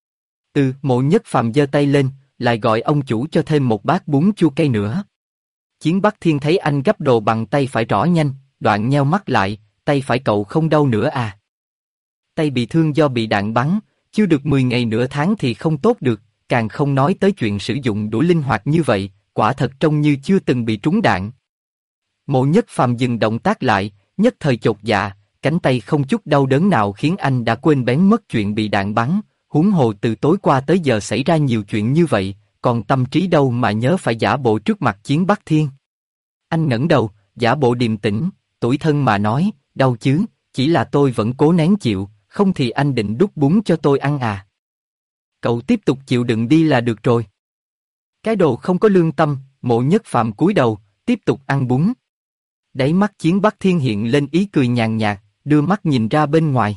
Mộ Nhất Phàm giơ tay lên, lại gọi ông chủ cho thêm một bát bún chua cay nữa. Chiến Bắc Thiên thấy anh gấp đồ bằng tay phải rõ nhanh, đoạn nheo mắt lại, tay phải cậu không đau nữa à? Tay bị thương do bị đạn bắn, chưa được 10 ngày nửa tháng thì không tốt được, càng không nói tới chuyện sử dụng đũa linh hoạt như vậy, quả thật trông như chưa từng bị trúng đạn. Mộ Nhất Phàm dừng động tác lại, nhất thời chột dạ, cánh tay không chút đau đớn nào khiến anh đã quên bén mất chuyện bị đạn bắn, huống hồ từ tối qua tới giờ xảy ra nhiều chuyện như vậy, còn tâm trí đâu mà nhớ phải giả bộ trước mặt Chiến Bắc Thiên. Anh ngẩng đầu, giả bộ điềm tĩnh, tủi thân mà nói, đau chứ, chỉ là tôi vẫn cố nén chịu, không thì anh định đút bún cho tôi ăn à? Cậu tiếp tục chịu đựng đi là được rồi. Cái đồ không có lương tâm, Mộ Nhất Phàm cúi đầu, tiếp tục ăn bún. Đáy mắt Chiến Bắc Thiên hiện lên ý cười nhàn nhạt, đưa mắt nhìn ra bên ngoài.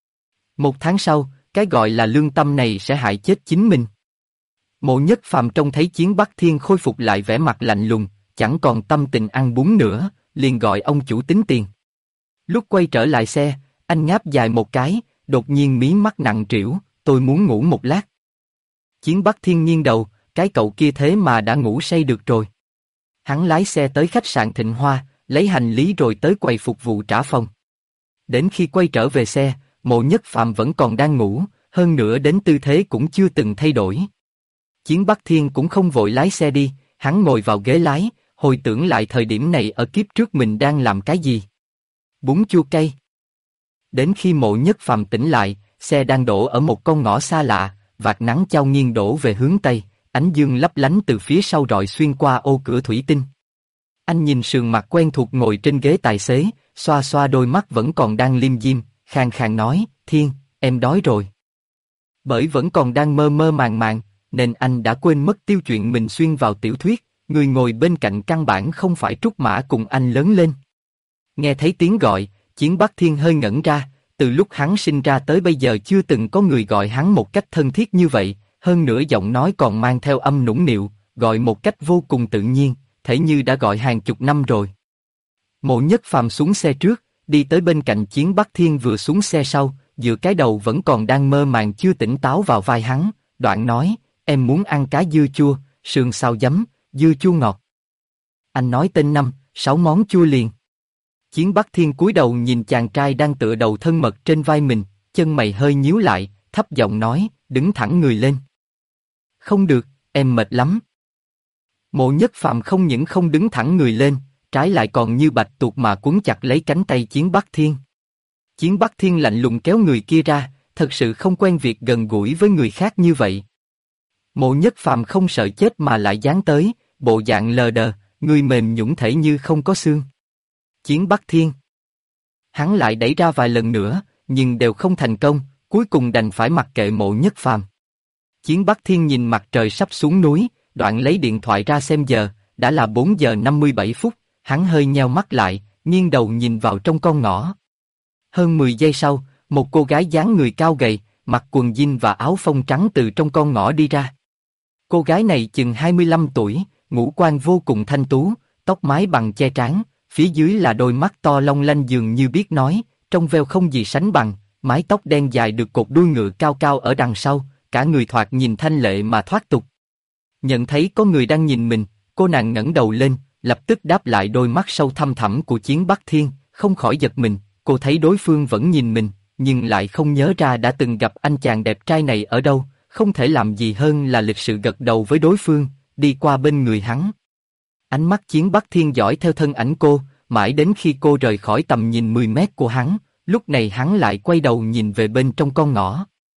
1 tháng sau, cái gọi là lương tâm này sẽ hại chết chính mình. Mộ Nhất Phàm trông thấy Chiến Bắc Thiên khôi phục lại vẻ mặt lạnh lùng, chẳng còn tâm tình ăn bún nữa, liền gọi ông chủ tính tiền. Lúc quay trở lại xe, anh ngáp dài một cái, đột nhiên mí mắt nặng trĩu, tôi muốn ngủ một lát. Chiến Bắc Thiên nghiêng đầu, cái cậu kia thế mà đã ngủ say được rồi. Hắn lái xe tới khách sạn Thịnh Hoa, lấy hành lý rồi tới quầy phục vụ trả phòng. Đến khi quay trở về xe, Mộ Nhất Phàm vẫn còn đang ngủ, hơn nữa đến tư thế cũng chưa từng thay đổi. Chiến Bắc Thiên cũng không vội lái xe đi, hắn ngồi vào ghế lái, hồi tưởng lại thời điểm này ở kiếp trước mình đang làm cái gì. Bún chua cay. Đến khi Mộ Nhất Phàm tỉnh lại, xe đang đổ ở một con ngõ xa lạ, vạt nắng chao nghiêng đổ về hướng tây, ánh dương lấp lánh từ phía sau rọi xuyên qua ô cửa thủy tinh. Anh nhìn sườn mặt quen thuộc ngồi trên ghế tài xế, xoa xoa đôi mắt vẫn còn đang lim dim, khàn khàn nói, Thiên, em đói rồi. Bởi vẫn còn đang mơ mơ màng màng, nên anh đã quên mất tiêu chuyện mình xuyên vào tiểu thuyết, người ngồi bên cạnh căn bản không phải Trúc Mã cùng anh lớn lên. Nghe thấy tiếng gọi, Chiến Bắc Thiên hơi ngẩn ra, từ lúc hắn sinh ra tới bây giờ chưa từng có người gọi hắn một cách thân thiết như vậy, hơn nữa giọng nói còn mang theo âm nũng nịu, gọi một cách vô cùng tự nhiên, thể như đã gọi hàng chục năm rồi. Mộ Nhất Phàm xuống xe trước, đi tới bên cạnh Chiến Bắc Thiên vừa xuống xe sau, dựa cái đầu vẫn còn đang mơ màng chưa tỉnh táo vào vai hắn, đoạn nói, em muốn ăn cá dưa chua, sườn xào giấm, dưa chua ngọt. Anh nói tên 5-6 món chua liền. Chiến Bắc Thiên cúi đầu nhìn chàng trai đang tựa đầu thân mật trên vai mình, chân mày hơi nhíu lại, thấp giọng nói, đứng thẳng người lên. Không được, em mệt lắm. Mộ Nhất Phàm không những không đứng thẳng người lên, trái lại còn như bạch tuộc mà cuốn chặt lấy cánh tay Chiến Bắc Thiên. Chiến Bắc Thiên lạnh lùng kéo người kia ra, thật sự không quen việc gần gũi với người khác như vậy. Mộ Nhất Phàm không sợ chết mà lại dán tới, bộ dạng lờ đờ, người mềm nhũn thể như không có xương. Chiến Bắc Thiên. Hắn lại đẩy ra vài lần nữa, nhưng đều không thành công, cuối cùng đành phải mặc kệ Mộ Nhất Phàm. Chiến Bắc Thiên nhìn mặt trời sắp xuống núi, đoạn lấy điện thoại ra xem giờ, đã là 4 giờ 57 phút, hắn hơi nheo mắt lại, nghiêng đầu nhìn vào trong con ngõ. Hơn 10 giây sau, một cô gái dáng người cao gầy, mặc quần jean và áo phông trắng từ trong con ngõ đi ra. Cô gái này chừng 25 tuổi, ngũ quan vô cùng thanh tú, tóc mái bằng che trán, phía dưới là đôi mắt to long lanh dường như biết nói, trong veo không gì sánh bằng, mái tóc đen dài được cột đuôi ngựa cao cao ở đằng sau, cả người thoạt nhìn thanh lệ mà thoát tục. Nhận thấy có người đang nhìn mình, cô nàng ngẩng đầu lên, lập tức đáp lại đôi mắt sâu thăm thẳm của Chiến Bắc Thiên, không khỏi giật mình, cô thấy đối phương vẫn nhìn mình, nhưng lại không nhớ ra đã từng gặp anh chàng đẹp trai này ở đâu, không thể làm gì hơn là lịch sự gật đầu với đối phương, đi qua bên người hắn. Ánh mắt Chiến Bắc Thiên dõi theo thân ảnh cô, mãi đến khi cô rời khỏi tầm nhìn 10 mét của hắn, lúc này hắn lại quay đầu nhìn về bên trong con ngõ.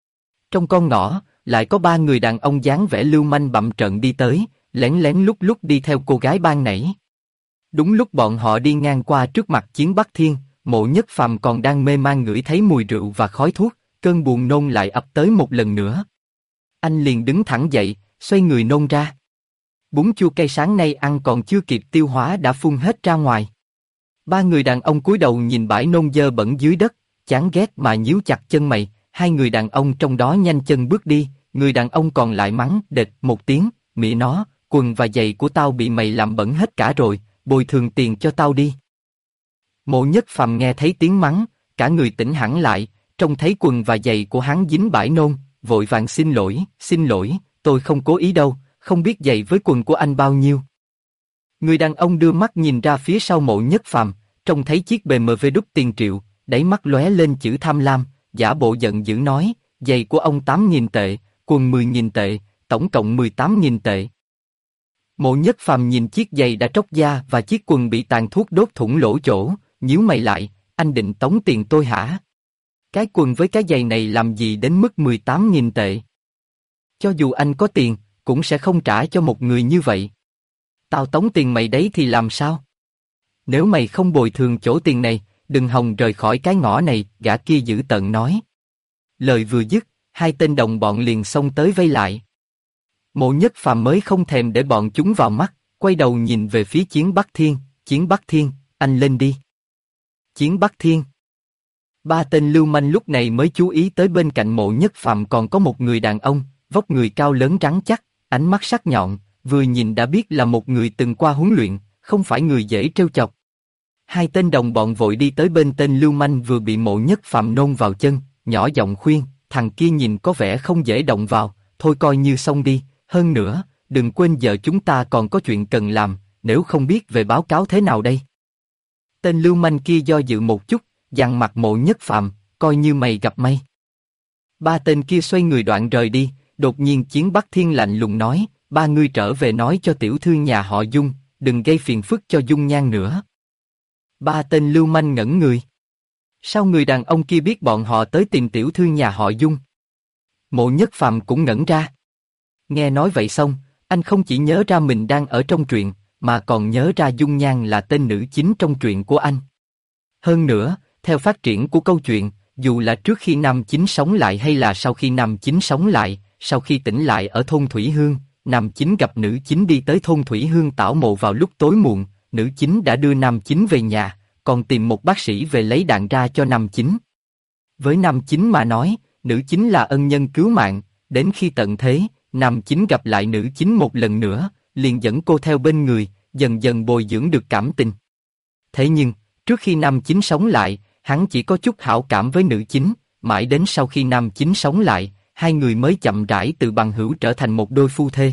Trong con ngõ, lại có ba người đàn ông dáng vẻ lưu manh bặm trợn đi tới, lén lén lút lút đi theo cô gái ban nãy. Đúng lúc bọn họ đi ngang qua trước mặt Chiến Bắc Thiên, Mộ Nhất Phàm còn đang mê man ngửi thấy mùi rượu và khói thuốc, cơn buồn nôn lại ập tới một lần nữa. Anh liền đứng thẳng dậy, xoay người nôn ra. Bún chua cay sáng nay ăn còn chưa kịp tiêu hóa đã phun hết ra ngoài. Ba người đàn ông cúi đầu nhìn bãi nôn dơ bẩn dưới đất, chán ghét mà nhíu chặt chân mày. Hai người đàn ông trong đó nhanh chân bước đi, người đàn ông còn lại mắng đệt một tiếng, mẹ nó, quần và giày của tao bị mày làm bẩn hết cả rồi, bồi thường tiền cho tao đi. Mộ Nhất Phàm nghe thấy tiếng mắng, cả người tỉnh hẳn lại, trông thấy quần và giày của hắn dính bãi nôn, vội vàng xin lỗi, tôi không cố ý đâu, không biết giày với quần của anh bao nhiêu. Người đàn ông đưa mắt nhìn ra phía sau Mộ Nhất Phàm, trông thấy chiếc BMW đúc tiền triệu, đáy mắt lóe lên chữ tham lam, giả bộ giận dữ nói, giày của ông 8.000 tệ, quần 10.000 tệ, tổng cộng 18.000 tệ. Mộ Nhất Phàm nhìn chiếc giày đã tróc da và chiếc quần bị tàn thuốc đốt thủng lỗ chỗ, nhíu mày lại, anh định tống tiền tôi hả? Cái quần với cái giày này làm gì đến mức 18.000 tệ? Cho dù anh có tiền, cũng sẽ không trả cho một người như vậy. Tao tống tiền mày đấy thì làm sao? Nếu mày không bồi thường chỗ tiền này, đừng hòng rời khỏi cái ngõ này, gã kia dữ tợn nói. Lời vừa dứt, hai tên đồng bọn liền xông tới vây lại. Mộ Nhất Phàm mới không thèm để bọn chúng vào mắt, quay đầu nhìn về phía Chiến Bắc Thiên, Chiến Bắc Thiên, anh lên đi. Chiến Bắc Thiên. Ba tên lưu manh lúc này mới chú ý tới bên cạnh Mộ Nhất Phàm còn có một người đàn ông, vóc người cao lớn rắn chắc, ánh mắt sắc nhọn, vừa nhìn đã biết là một người từng qua huấn luyện, không phải người dễ trêu chọc. Hai tên đồng bọn vội đi tới bên tên lưu manh vừa bị Mộ Nhất Phàm nôn vào chân, nhỏ giọng khuyên, thằng kia nhìn có vẻ không dễ động vào, thôi coi như xong đi, hơn nữa, đừng quên giờ chúng ta còn có chuyện cần làm, nếu không biết về báo cáo thế nào đây. Tên lưu manh kia do dự một chút, dằn mặt Mộ Nhất Phàm, coi như mày gặp may. Ba tên kia xoay người đoạn rời đi, đột nhiên Chiến Bắc Thiên lạnh lùng nói, ba ngươi trở về nói cho tiểu thư nhà họ Dung, đừng gây phiền phức cho Dung Nhan nữa. Ba tên lưu manh ngẩn người. Sao người đàn ông kia biết bọn họ tới tìm tiểu thư nhà họ Dung? Mộ Nhất Phàm cũng ngẩn ra. Nghe nói vậy xong, anh không chỉ nhớ ra mình đang ở trong truyện, mà còn nhớ ra Dung Nhan là tên nữ chính trong truyện của anh. Hơn nữa, theo phát triển của câu chuyện, dù là trước khi nam chính sống lại hay là sau khi nam chính sống lại, sau khi tỉnh lại ở thôn Thủy Hương, nam chính gặp nữ chính đi tới thôn Thủy Hương tảo mộ vào lúc tối muộn, nữ chính đã đưa nam chính về nhà, còn tìm một bác sĩ về lấy đạn ra cho nam chính. Với nam chính mà nói, nữ chính là ân nhân cứu mạng, đến khi tận thế, nam chính gặp lại nữ chính một lần nữa, liền dẫn cô theo bên người, dần dần bồi dưỡng được cảm tình. Thế nhưng, trước khi nam chính sống lại, hắn chỉ có chút hảo cảm với nữ chính, mãi đến sau khi nam chính sống lại, hai người mới chậm rãi từ bằng hữu trở thành một đôi phu thê.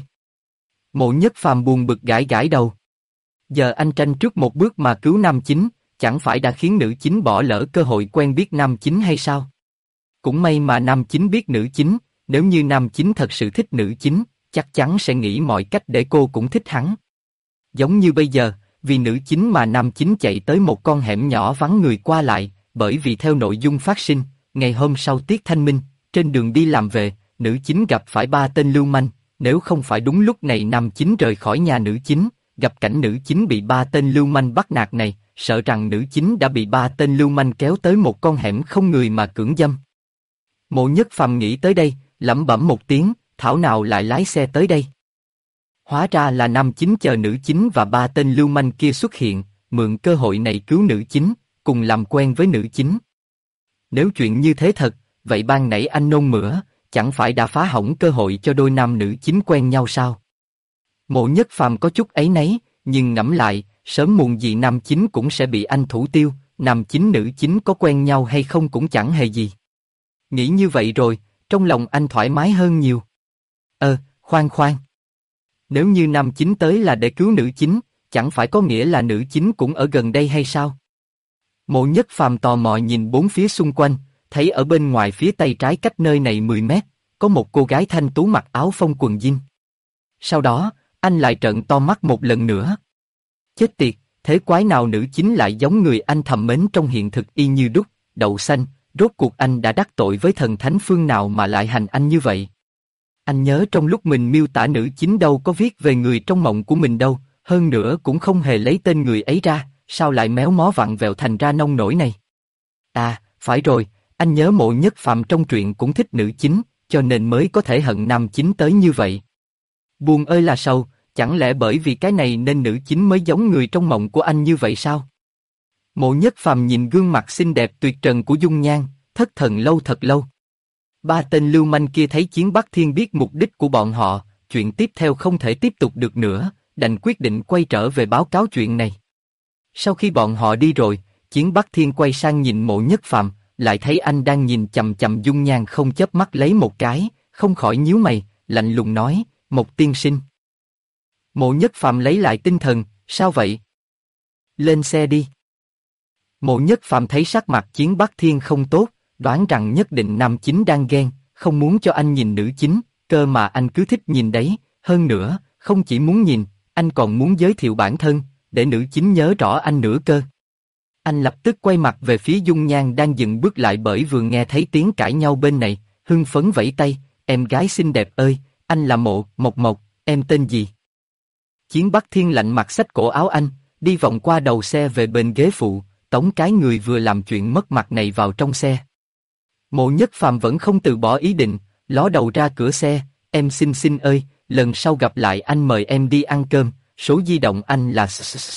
Mộ Nhất Phàm buồn bực gãi gãi đầu. Giờ anh tranh trước một bước mà cứu nam chính, chẳng phải đã khiến nữ chính bỏ lỡ cơ hội quen biết nam chính hay sao? Cũng may mà nam chính biết nữ chính, nếu như nam chính thật sự thích nữ chính, chắc chắn sẽ nghĩ mọi cách để cô cũng thích hắn. Giống như bây giờ, vì nữ chính mà nam chính chạy tới một con hẻm nhỏ vắng người qua lại, bởi vì theo nội dung phát sinh, ngày hôm sau tiết thanh minh, trên đường đi làm về, nữ chính gặp phải ba tên lưu manh, nếu không phải đúng lúc này nam chính rời khỏi nhà nữ chính, gặp cảnh nữ chính bị ba tên lưu manh bắt nạt này, sợ rằng nữ chính đã bị ba tên lưu manh kéo tới một con hẻm không người mà cưỡng dâm. Mộ Nhất Phàm nghĩ tới đây, lẩm bẩm một tiếng, thảo nào lại lái xe tới đây. Hóa ra là nam chính chờ nữ chính và ba tên lưu manh kia xuất hiện, mượn cơ hội này cứu nữ chính, cùng làm quen với nữ chính. Nếu chuyện như thế thật, vậy ban nãy anh nôn mửa, chẳng phải đã phá hỏng cơ hội cho đôi nam nữ chính quen nhau sao? Mộ Nhất Phàm có chút áy náy, nhưng ngẫm lại, sớm muộn gì nam chính cũng sẽ bị anh thủ tiêu, nam chính nữ chính có quen nhau hay không cũng chẳng hề gì. Nghĩ như vậy rồi, trong lòng anh thoải mái hơn nhiều. Khoan. Nếu như nam chính tới là để cứu nữ chính, chẳng phải có nghĩa là nữ chính cũng ở gần đây hay sao? Mộ Nhất Phàm tò mò nhìn bốn phía xung quanh, thấy ở bên ngoài phía tay trái cách nơi này 10 mét, có một cô gái thanh tú mặc áo phông quần jean. Sau đó, anh lại trợn to mắt một lần nữa. Chết tiệt, thế quái nào nữ chính lại giống người anh thầm mến trong hiện thực y như đúc, đậu xanh, rốt cuộc anh đã đắc tội với thần thánh phương nào mà lại hành anh như vậy? Anh nhớ trong lúc mình miêu tả nữ chính đâu có viết về người trong mộng của mình đâu, hơn nữa cũng không hề lấy tên người ấy ra, sao lại méo mó vặn vẹo thành ra nông nổi này? À, phải rồi, anh nhớ Mộ Nhất Phàm trong truyện cũng thích nữ chính, cho nên mới có thể hận nam chính tới như vậy. Buồn ơi là sầu, chẳng lẽ bởi vì cái này nên nữ chính mới giống người trong mộng của anh như vậy sao? Mộ Nhất Phàm nhìn gương mặt xinh đẹp tuyệt trần của Dung Nhan, thất thần lâu thật lâu. Ba tên lưu manh kia thấy Chiến Bắc Thiên biết mục đích của bọn họ, chuyện tiếp theo không thể tiếp tục được nữa, đành quyết định quay trở về báo cáo chuyện này. Sau khi bọn họ đi rồi, Chiến Bắc Thiên quay sang nhìn Mộ Nhất Phàm, lại thấy anh đang nhìn chằm chằm Dung Nhan không chớp mắt lấy một cái, không khỏi nhíu mày, lạnh lùng nói, Mộc tiên sinh. Mộ Nhất Phàm lấy lại tinh thần, sao vậy? Lên xe đi. Mộ Nhất Phàm thấy sắc mặt Chiến Bắc Thiên không tốt, đoán rằng nhất định nam chính đang ghen, không muốn cho anh nhìn nữ chính, cơ mà anh cứ thích nhìn đấy, hơn nữa, không chỉ muốn nhìn, anh còn muốn giới thiệu bản thân, để nữ chính nhớ rõ anh nữa cơ. Anh lập tức quay mặt về phía Dung Nhan đang dừng bước lại bởi vừa nghe thấy tiếng cãi nhau bên này, hưng phấn vẫy tay, em gái xinh đẹp ơi, anh là Mộc, em tên gì? Chiến Bắc Thiên lạnh mặt xách cổ áo anh, đi vòng qua đầu xe về bên ghế phụ, tống cái người vừa làm chuyện mất mặt này vào trong xe. Mộ Nhất Phàm vẫn không từ bỏ ý định, ló đầu ra cửa xe, em xin ơi, lần sau gặp lại anh mời em đi ăn cơm, số di động anh là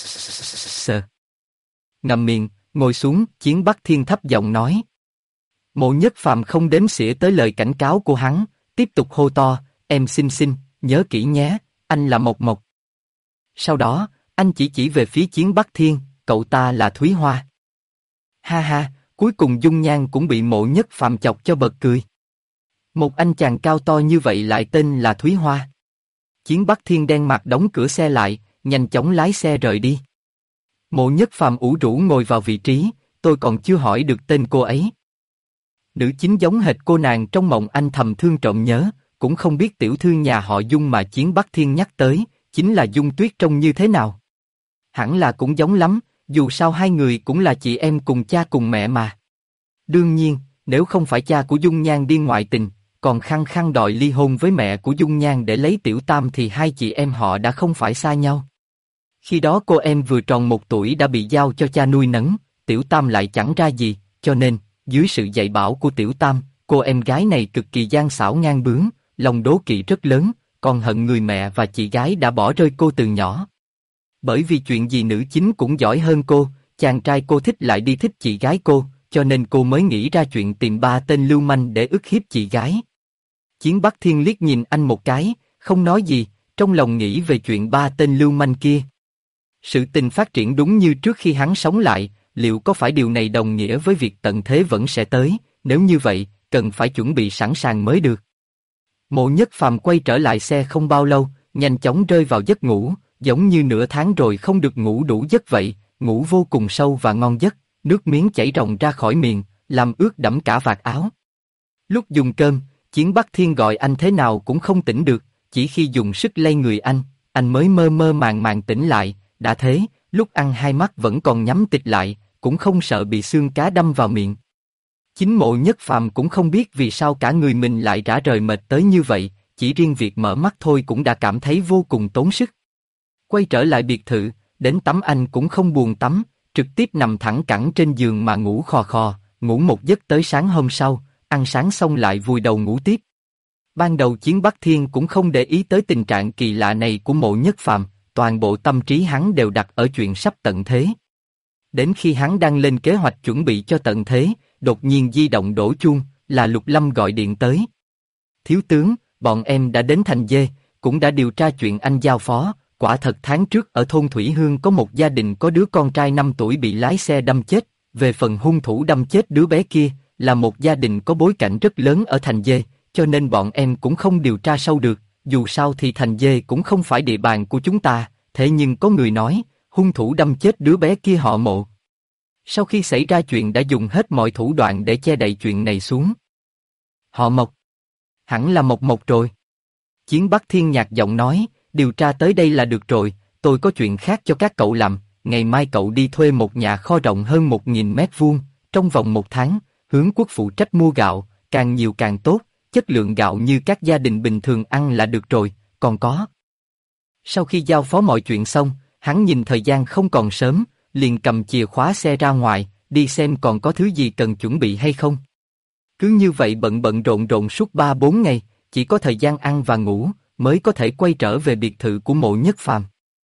Ngậm miệng, ngồi xuống, Chiến Bắc Thiên thấp giọng nói. Mộ Nhất Phàm không đếm xỉa tới lời cảnh cáo của hắn, tiếp tục hô to, em xin, nhớ kỹ nhé, anh là Mộc. Sau đó, anh chỉ về phía Chiến Bắc Thiên, cậu ta là Thúy Hoa. Ha ha, cuối cùng Dung Nhan cũng bị Mộ Nhất Phàm chọc cho bật cười. Một anh chàng cao to như vậy lại tên là Thúy Hoa. Chiến Bắc Thiên đen mặt đóng cửa xe lại, nhanh chóng lái xe rời đi. Mộ Nhất Phàm ủ rũ ngồi vào vị trí, tôi còn chưa hỏi được tên cô ấy. Nữ chính giống hệt cô nàng trong mộng anh thầm thương trộm nhớ, cũng không biết tiểu thư nhà họ Dung mà Chiến Bắc Thiên nhắc tới, chính là Dung Tuyết trông như thế nào. Hẳn là cũng giống lắm, dù sao hai người cũng là chị em cùng cha cùng mẹ mà. Đương nhiên, nếu không phải cha của Dung Nhan đi ngoại tình, còn khăng khăng đòi ly hôn với mẹ của Dung Nhan để lấy Tiểu Tam thì hai chị em họ đã không phải xa nhau. Khi đó cô em vừa tròn 1 tuổi đã bị giao cho cha nuôi nấng, Tiểu Tam lại chẳng ra gì, cho nên, dưới sự dạy bảo của Tiểu Tam, cô em gái này cực kỳ gian xảo ngang bướng, lòng đố kỵ rất lớn, còn hận người mẹ và chị gái đã bỏ rơi cô từ nhỏ. Bởi vì chuyện gì nữ chính cũng giỏi hơn cô, chàng trai cô thích lại đi thích chị gái cô, cho nên cô mới nghĩ ra chuyện tìm 3 tên lưu manh để ức hiếp chị gái. Chiến Bắc Thiên liếc nhìn anh một cái, không nói gì, trong lòng nghĩ về chuyện 3 tên lưu manh kia. Sự tình phát triển đúng như trước khi hắn sống lại, liệu có phải điều này đồng nghĩa với việc tận thế vẫn sẽ tới, nếu như vậy, cần phải chuẩn bị sẵn sàng mới được. Mộ Nhất Phàm quay trở lại xe không bao lâu, nhanh chóng rơi vào giấc ngủ, giống như nửa tháng rồi không được ngủ đủ giấc vậy, ngủ vô cùng sâu và ngon giấc, nước miếng chảy ròng ra khỏi miệng, làm ướt đẫm cả vạt áo. Lúc dùng cơm, Chiến Bắc Thiên gọi anh thế nào cũng không tỉnh được, chỉ khi dùng sức lay người anh mới mơ mơ màng tỉnh lại, đã thế, lúc ăn hai mắt vẫn còn nhắm tịt lại, cũng không sợ bị xương cá đâm vào miệng. Chính Mộ Nhất Phàm cũng không biết vì sao cả người mình lại rã rời mệt tới như vậy, chỉ riêng việc mở mắt thôi cũng đã cảm thấy vô cùng tốn sức. Quay trở lại biệt thự, đến tắm anh cũng không buồn tắm, trực tiếp nằm thẳng cẳng trên giường mà ngủ khò khò, ngủ một giấc tới sáng hôm sau, ăn sáng xong lại vùi đầu ngủ tiếp. Ban đầu Chiến Bắc Thiên cũng không để ý tới tình trạng kỳ lạ này của Mộ Nhất Phàm, toàn bộ tâm trí hắn đều đặt ở chuyện sắp tận thế. Đến khi hắn đang lên kế hoạch chuẩn bị cho tận thế, đột nhiên di động đổ chuông, là Lục Lâm gọi điện tới. Thiếu tướng, bọn em đã đến thành Dê, cũng đã điều tra chuyện anh giao phó, quả thật tháng trước ở thôn Thủy Hương có một gia đình có đứa con trai 5 tuổi bị lái xe đâm chết, về phần hung thủ đâm chết đứa bé kia, là một gia đình có bối cảnh rất lớn ở thành Dê, cho nên bọn em cũng không điều tra sâu được, dù sao thì thành Dê cũng không phải địa bàn của chúng ta, thế nhưng có người nói, hung thủ đâm chết đứa bé kia họ Mộ. Sau khi xảy ra chuyện đã dùng hết mọi thủ đoạn để che đậy chuyện này xuống. Họ Mộc. Hẳn là Mộc rồi. Chiến Bắc Thiên nhạt giọng nói, điều tra tới đây là được rồi, tôi có chuyện khác cho các cậu làm, ngày mai cậu đi thuê một nhà kho rộng hơn 1000 mét vuông, trong vòng 1 tháng, hướng quốc phụ trách mua gạo, càng nhiều càng tốt, chất lượng gạo như các gia đình bình thường ăn là được rồi, còn có. Sau khi giao phó mọi chuyện xong, hắn nhìn thời gian không còn sớm, liền cầm chìa khóa xe ra ngoài, đi xem còn có thứ gì cần chuẩn bị hay không. Cứ như vậy bận bận rộn rộn suốt 3-4 ngày, chỉ có thời gian ăn và ngủ, mới có thể quay trở về biệt thự của Mộ Nhất Phàm.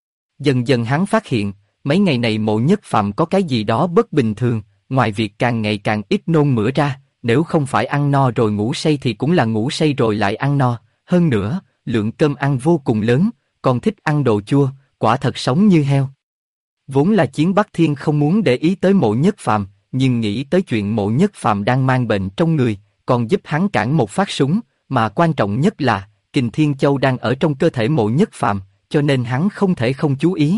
Dần dần hắn phát hiện, mấy ngày này Mộ Nhất Phàm có cái gì đó bất bình thường, ngoài việc càng ngày càng ít nôn mửa ra, nếu không phải ăn no rồi ngủ say thì cũng là ngủ say rồi lại ăn no, hơn nữa, lượng cơm ăn vô cùng lớn, còn thích ăn đồ chua, quả thật sống như heo. Vốn là Chiến Bắc Thiên không muốn để ý tới Mộ Nhất Phàm, nhưng nghĩ tới chuyện Mộ Nhất Phàm đang mang bệnh trong người, còn giúp hắn cản một phát súng, mà quan trọng nhất là, Kình Thiên Châu đang ở trong cơ thể Mộ Nhất Phàm, cho nên hắn không thể không chú ý.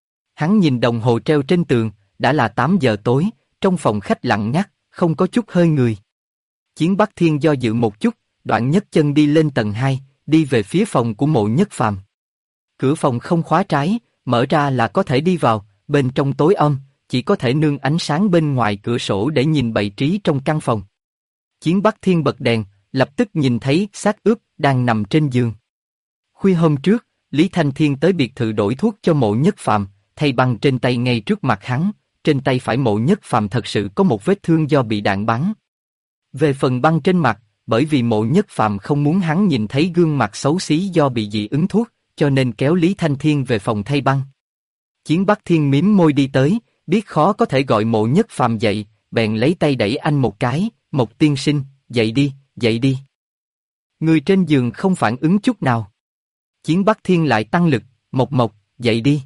Hắn nhìn đồng hồ treo trên tường, đã là 8 giờ tối, trong phòng khách lặng ngắt, không có chút hơi người. Chiến Bắc Thiên do dự một chút, đoạn nhấc chân đi lên tầng 2, đi về phía phòng của Mộ Nhất Phàm. Cửa phòng không khóa trái, mở ra là có thể đi vào, bên trong tối om, chỉ có thể nương ánh sáng bên ngoài cửa sổ để nhìn bày trí trong căn phòng. Chiến Bắc Thiên bật đèn, lập tức nhìn thấy xác ướp đang nằm trên giường. Khuya hôm trước, Lý Thanh Thiên tới biệt thự đổi thuốc cho Mộ Nhất Phàm, thay băng trên tay ngay trước mặt hắn, trên tay phải Mộ Nhất Phàm thật sự có một vết thương do bị đạn bắn. Về phần băng trên mặt, bởi vì Mộ Nhất Phàm không muốn hắn nhìn thấy gương mặt xấu xí do bị dị ứng thuốc, cho nên kéo Lý Thanh Thiên về phòng thay băng. Chiến Bắc Thiên mím môi đi tới, biết khó có thể gọi Mộ Nhất Phàm dậy, bèn lấy tay đẩy anh một cái, "Mộc tiên sinh, dậy đi, dậy đi." Người trên giường không phản ứng chút nào. Chiến Bắc Thiên lại tăng lực, "Mộc Mộc, dậy đi."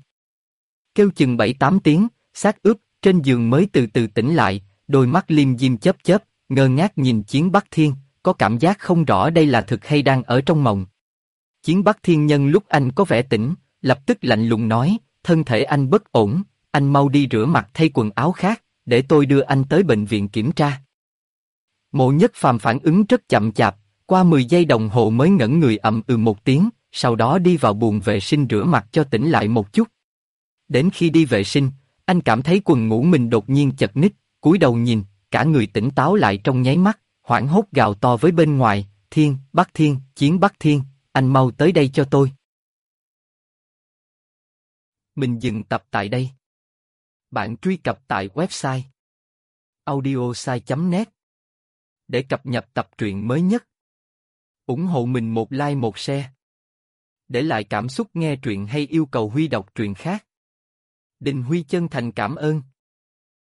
Kêu chừng 7-8 tiếng, xác ướp trên giường mới từ từ tỉnh lại, đôi mắt liêm diêm chớp chớp, ngơ ngác nhìn Chiến Bắc Thiên, có cảm giác không rõ đây là thực hay đang ở trong mộng. Chiến Bắc Thiên nhân lúc anh có vẻ tỉnh, lập tức lạnh lùng nói, "Thân thể anh bất ổn, anh mau đi rửa mặt thay quần áo khác, để tôi đưa anh tới bệnh viện kiểm tra." Mộ Nhất Phàm phản ứng rất chậm chạp, qua 10 giây đồng hồ mới ngẩng người một tiếng, sau đó đi vào buồng vệ sinh rửa mặt cho tỉnh lại một chút. Đến khi đi vệ sinh, anh cảm thấy quần ngủ mình đột nhiên chật ních, cúi đầu nhìn, cả người tỉnh táo lại trong nháy mắt, hoảng hốt gào to với bên ngoài, "Thiên, Bắc Thiên, Chiến Bắc Thiên, anh mau tới đây cho tôi." Mình dừng tập tại đây. Bạn truy cập tại website audiosai.net để cập nhật tập truyện mới nhất. Ủng hộ mình một like một share. Để lại cảm xúc nghe truyện hay yêu cầu Huy đọc truyện khác. Đình Huy chân thành cảm ơn.